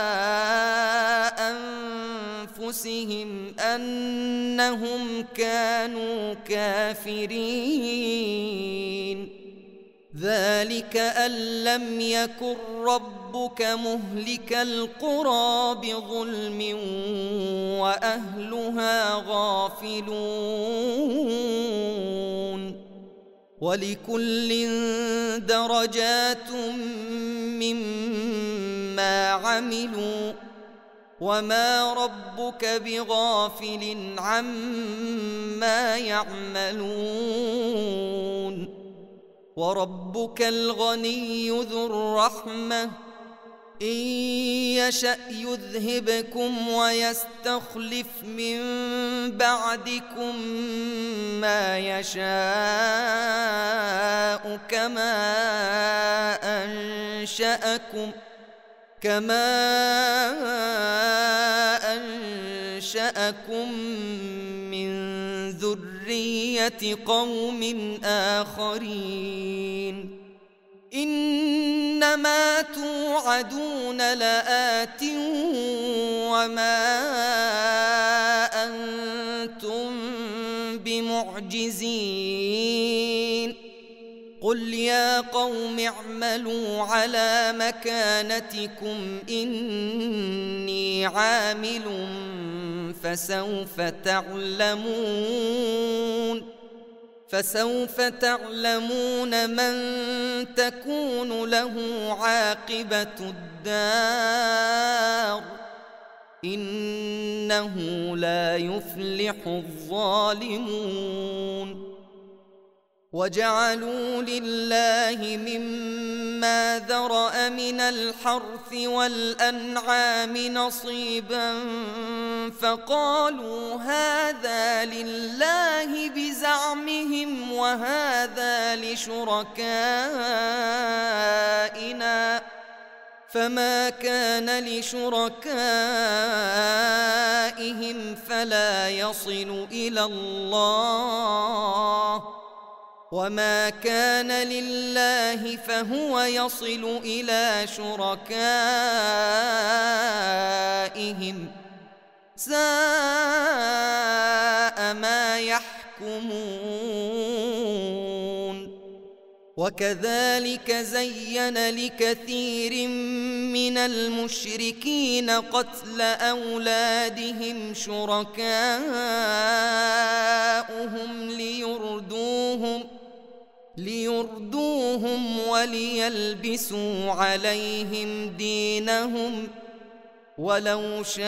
أنفسهم أنهم كانوا كافرين ذلك أن لم يكن ربك مهلك القرى بظلم وأهلها غافلون ولكل درجات مما عملوا وما ربك بغافل عما يعملون وربك الغني ذو الرحمة إن يشأ يذهبكم ويستخلف من بعدكم ما يشاء كما أنشأكم كما أنشأكم من ذرية قوم آخرين إنما توعدون لآت وما أنتم بمعجزين قل يا قوم اعملوا على مكانتكم إني عامل فسوف تعلمون فسوف تعلمون من تكون له عاقبة الدار إنه لا يفلح الظالمون وجعلوا لله مما ذرأ من الحرث والأنعام نصيبا فقالوا هذا لله بزعمهم وهذا لشركائنا فما كان لشركائهم فلا يصل إلى الله وما كان لله فهو يصل إلى شركائهم ساء ما يحكمون وكذلك زين لكثير من المشركين قتل أولادهم شركاؤهم ليردوهم ليردوهم وليلبسوا عليهم دينهم ولو شاء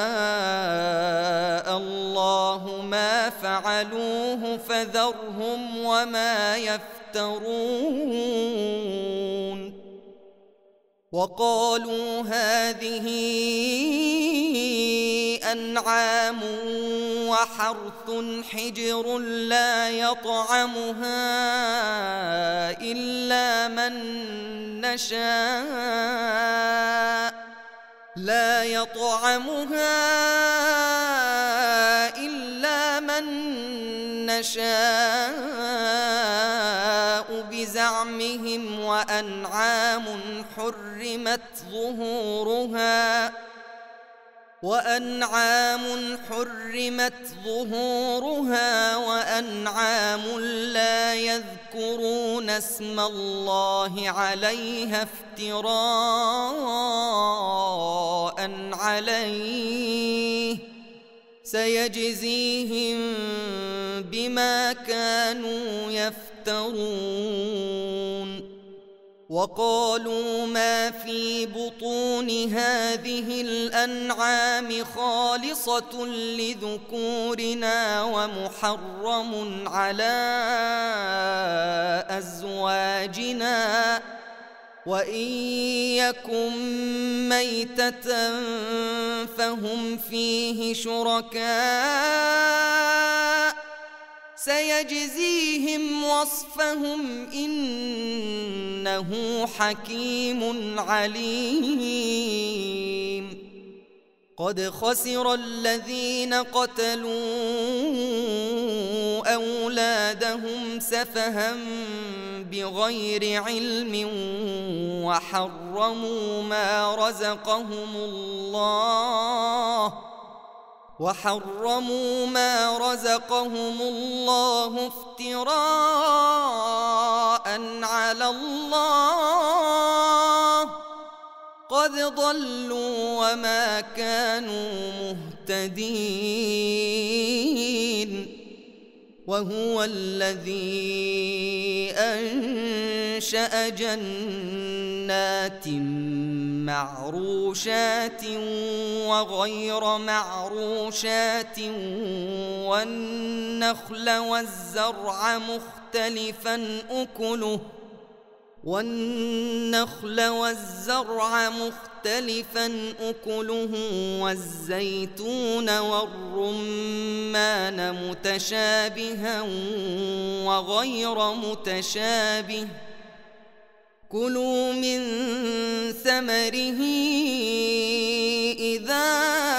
الله ما فعلوه فذرهم وما يفترون وقالوا هذه أنعام وحرث حجر لا يطعمها إلا من نشاء لا يطعمها إلا من نشاء بزعمهم وأنعام حرمت ظهورها وأنعام حرمت ظهورها وأنعام لا يذكرون اسم الله عليها افتراء عليه سيجزيهم بما كانوا يفترون. وقالوا ما في بطون هذه الأنعام خالصة لذكورنا ومحرم على أزواجنا وإن يكن ميتة فهم فيه شركاء سيجزيهم وصفهم إنه حكيم عليم. قد خسر الذين قتلوا أولادهم سفها بغير علم وحرموا ما رزقهم الله وحرموا ما رزقهم الله افتراء على الله قد ضلوا وما كانوا مهتدين. وهو الذي أنشأ جنات معروشات وغير معروشات والنخل والزرع مختلفا أكله والنخل والزرع مختلفا أكله والزيتون والرمان متشابها وغير متشابه كلوا من ثمره إذا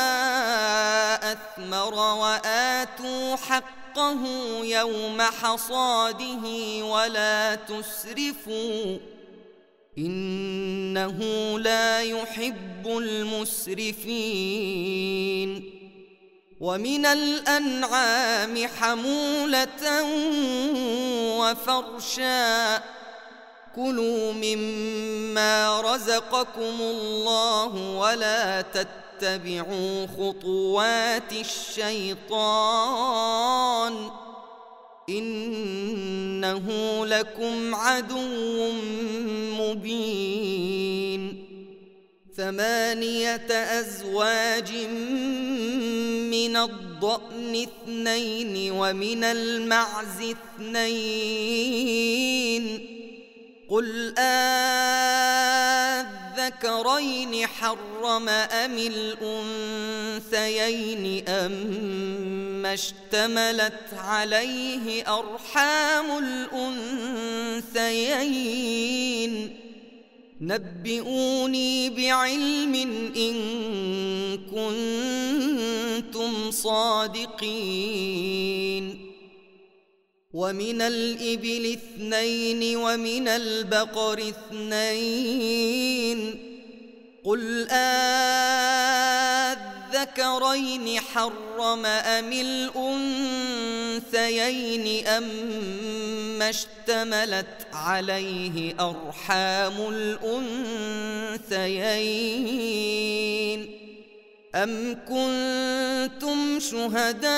أثمر وآتوا حقه يوم حصاده ولا تسرفوا إنه لا يحب المسرفين. ومن الأنعام حمولة وفرشا كلوا مما رزقكم الله ولا تتبعوا خطوات الشيطان إنه لكم عدو مبين. ثمانية أزواج من الضأن اثنين ومن المعز اثنين قل آذكرين حرم أم الأنثيين أما اشتملت عليه أرحام الأنثيين نبئوني بعلم إن كنتم صادقين. ومن الإبل اثنين ومن البقر اثنين قل آذكرين حرم أم الأنثيين أما اشتملت عليه أرحام الأنثيين أم كنتم شهداء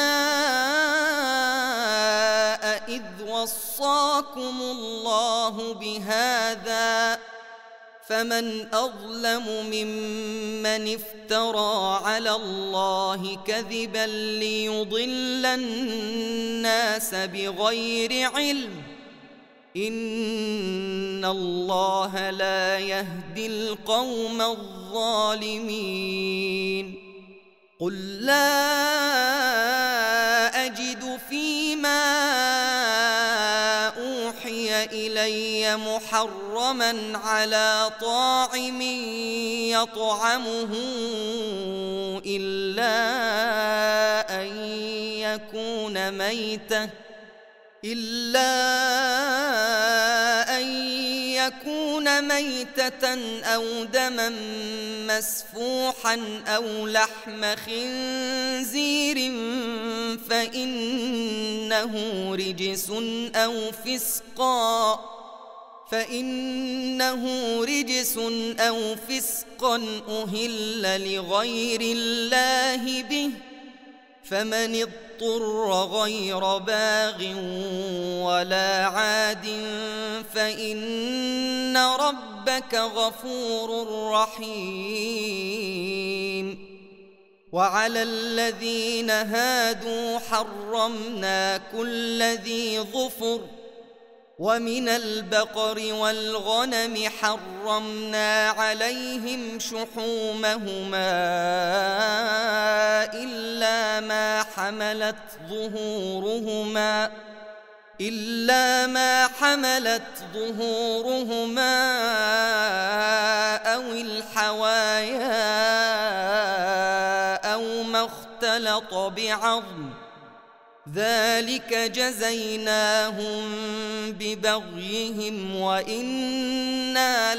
إذ وصاكم الله بهذا فمن أظلم ممن افترى على الله كذبا ليضل الناس بغير علم إن الله لا يهدي القوم الظالمين. قل لا أجد فيما أوحي إلي محرما على طاعم يطعمه إلا أن يكون ميتة إلا أن يكون ميتة أو دما مسفوحا أو لحم خنزير فإنه رجس أو فسقا فإنه رجس أو فسقا أهل لغير الله به فمن اضطر غير باغ ولا عاد فإن ربك غفور رحيم وعلى الذين هادوا حرمنا كل ذي ظفر ومن البقر والغنم حرمنا عليهم شحومهما إلا ما حملت ظهورهما إلا ما حملت ظهورهما أو الحوايا أو ما اختلط بعظم ذلك جزيناهم ببغيهم وإنا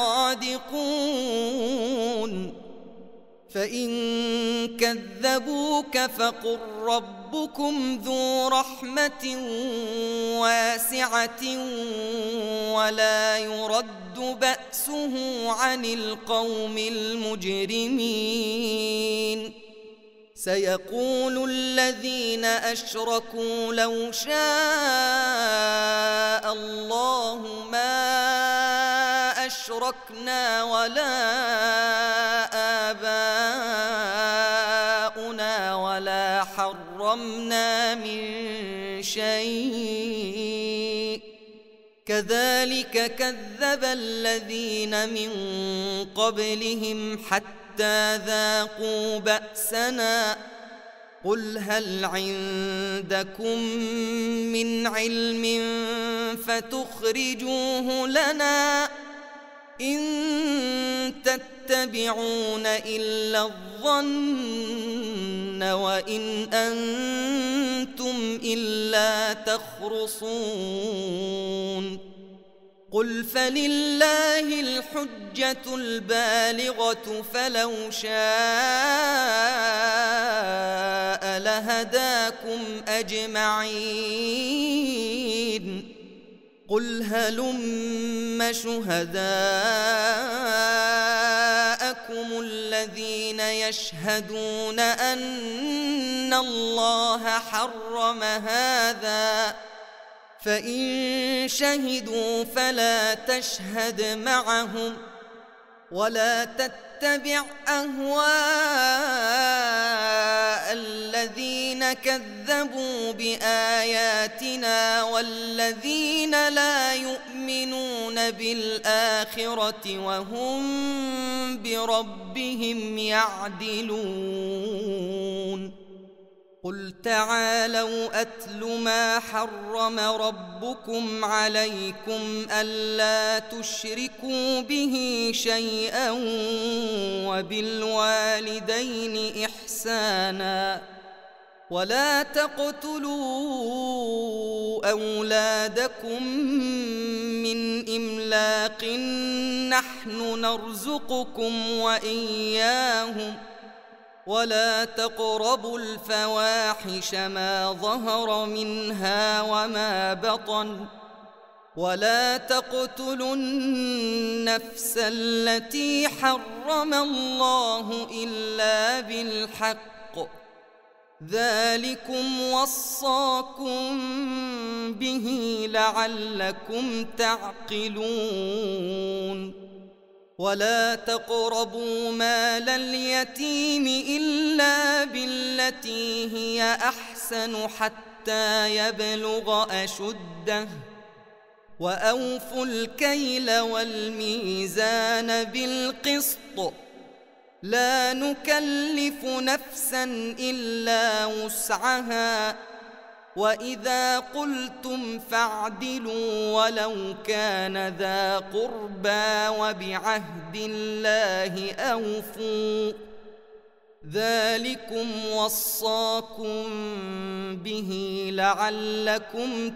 لصادقون فإن كذبوك فقل ربكم ذو رحمة واسعة ولا يرد بأسه عن القوم المجرمين سيقول الذين أشركوا لو شاء الله ما أشركنا ولا آباؤنا ولا حرمنا من شيء كذلك كذب الذين من قبلهم حتى حتى ذاقوا بأسنا قل هل عندكم من علم فتخرجوه لنا إن تتبعون إلا الظن وإن أنتم إلا تخرصون قل فلله الحجة البالغة فلو شاء لهداكم أجمعين قل هلم شهداءكم الذين يشهدون أن الله حرم هذا فإن شهدوا فلا تشهد معهم ولا تتبع أهواء الذين كذبوا بآياتنا والذين لا يؤمنون بالآخرة وهم بربهم يعدلون قل تعالوا أتل ما حرم ربكم عليكم ألا تشركوا به شيئا وبالوالدين إحسانا ولا تقتلوا أولادكم من إملاق نحن نرزقكم وإياهم ولا تقربوا الفواحش ما ظهر منها وما بطن ولا تقتلوا النفس التي حرم الله إلا بالحق ذلكم وصاكم به لعلكم تعقلون ولا تقربوا مال اليتيم إلا بالتي هي أحسن حتى يبلغ أشده وأوفوا الكيل والميزان بالقسط لا نكلف نفسا إلا وسعها وإذا قلتم فاعدلوا ولو كان ذا قربى وبعهد الله أوفوا ذلكم وصاكم به لعلكم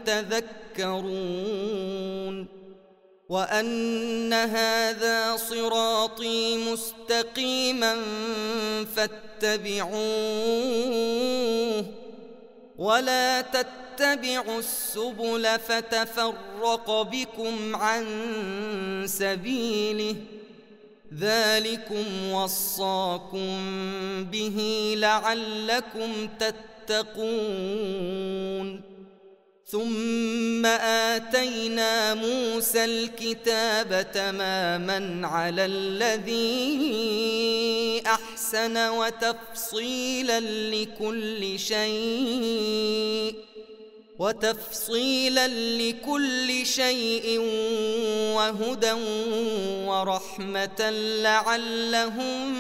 تذكرون وأن هذا صراطي مستقيما فاتبعوه ولا تتبعوا السبل فتفرق بكم عن سبيله ذلكم وصاكم به لعلكم تتقون ثم آتينا موسى الكتاب تماما على الذي أحسن وتفصيلا لكل شيء وتفصيلا لكل شيء وهدى ورحمة لعلهم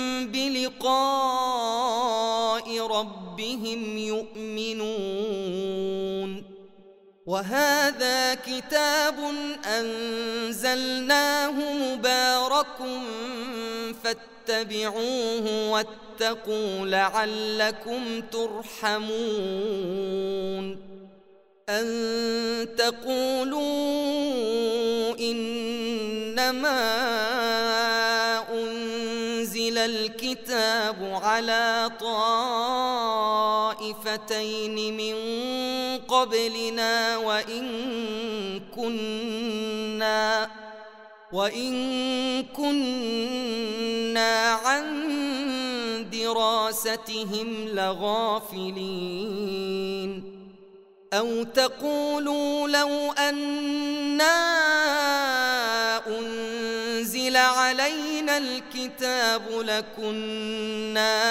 بلقاء ربهم يؤمنون وهذا كتاب أنزلناه مبارك فاتبعوه واتقوا لعلكم ترحمون أن تقولوا إنما أنزل الكتاب على طائفتين من قبلنا وإن كنا وإن كنا عن دراستهم لغافلين أو تقولوا لو أنا أنزل علينا الكتاب لكنا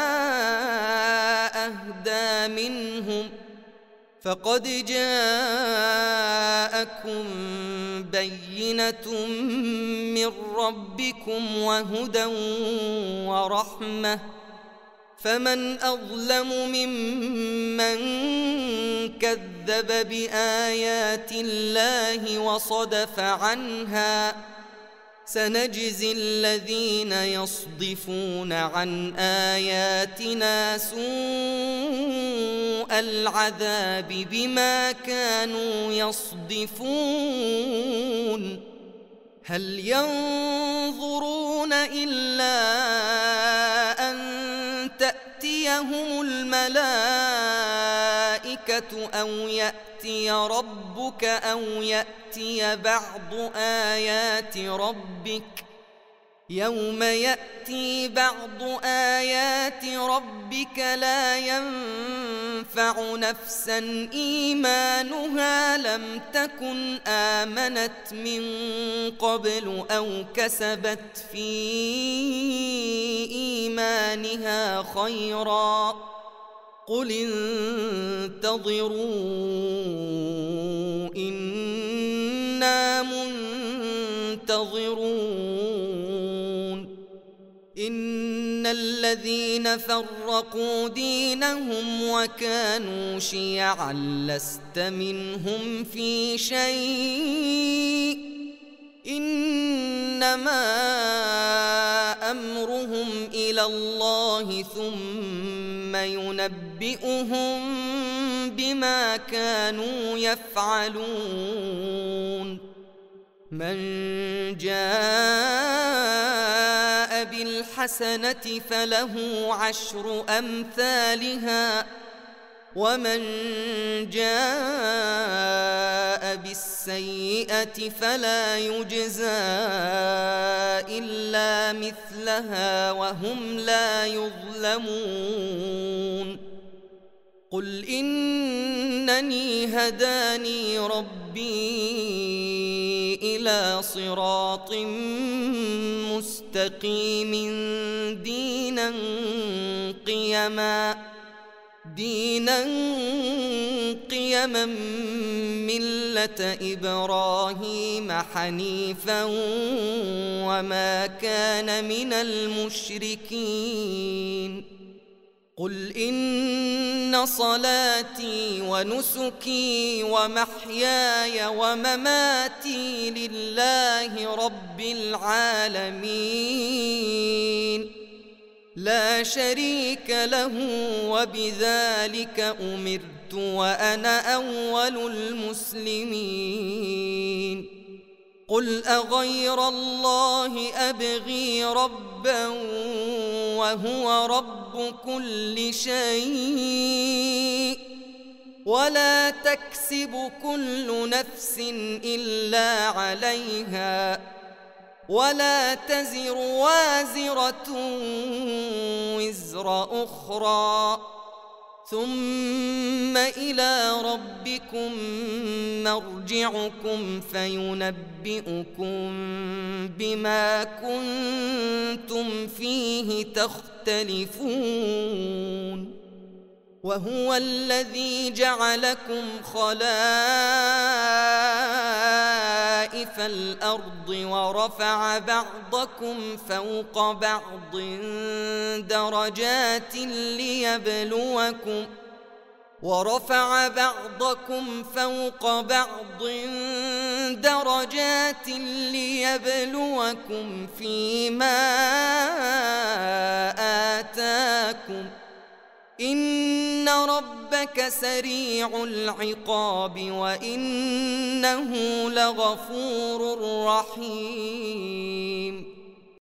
أهدى منهم فقد جاءكم بينة من ربكم وهدى ورحمة فمن أظلم ممن كذب بآيات الله وصدف عنها سنجزي الذين يصدفون عن آياتنا سوء العذاب بما كانوا يصدفون هل ينظرون إلا أن تأتيهم الملائكة أو يأتي ربك أو يأتي بعض آيات ربك يوم يأتي بعض آيات ربك لا ينفع نفسا إيمانها لم تكن آمنت من قبل أو كسبت في إيمانها خيرا قل انتظروا إنا منتظرون إن الذين فرقوا دينهم وكانوا شيعا لست منهم في شيء إنما أمرهم إلى الله ثم ينبئهم بما كانوا يفعلون من جاء بالحسنة فله عشر أمثالها ومن جاء بالسيئة فلا يجزى إلا مثلها وهم لا يظلمون قل إنني هداني ربي إلى صراط مستقيم دينا قيما دينا قيما ملة إبراهيم حنيفا وما كان من المشركين قل إن صلاتي ونسكي ومحياي ومماتي لله رب العالمين لا شريك له وبذلك أمرت وأنا أول المسلمين قل أغير الله أبغي ربا وهو رب كل شيء ولا تكسب كل نفس إلا عليها ولا تزر وازرة وزر أخرى ثم إلى ربكم مرجعكم فينبئكم بما كنتم فيه تختلفون وهو الذي جعلكم خلائف الأرض ورفع بعضكم فوق بعض درجات ليبلوكم ورفع بعضكم فوق بعض درجات ليبلوكم فيما آتاكم إن ربك سريع العقاب وإنه لغفور رحيم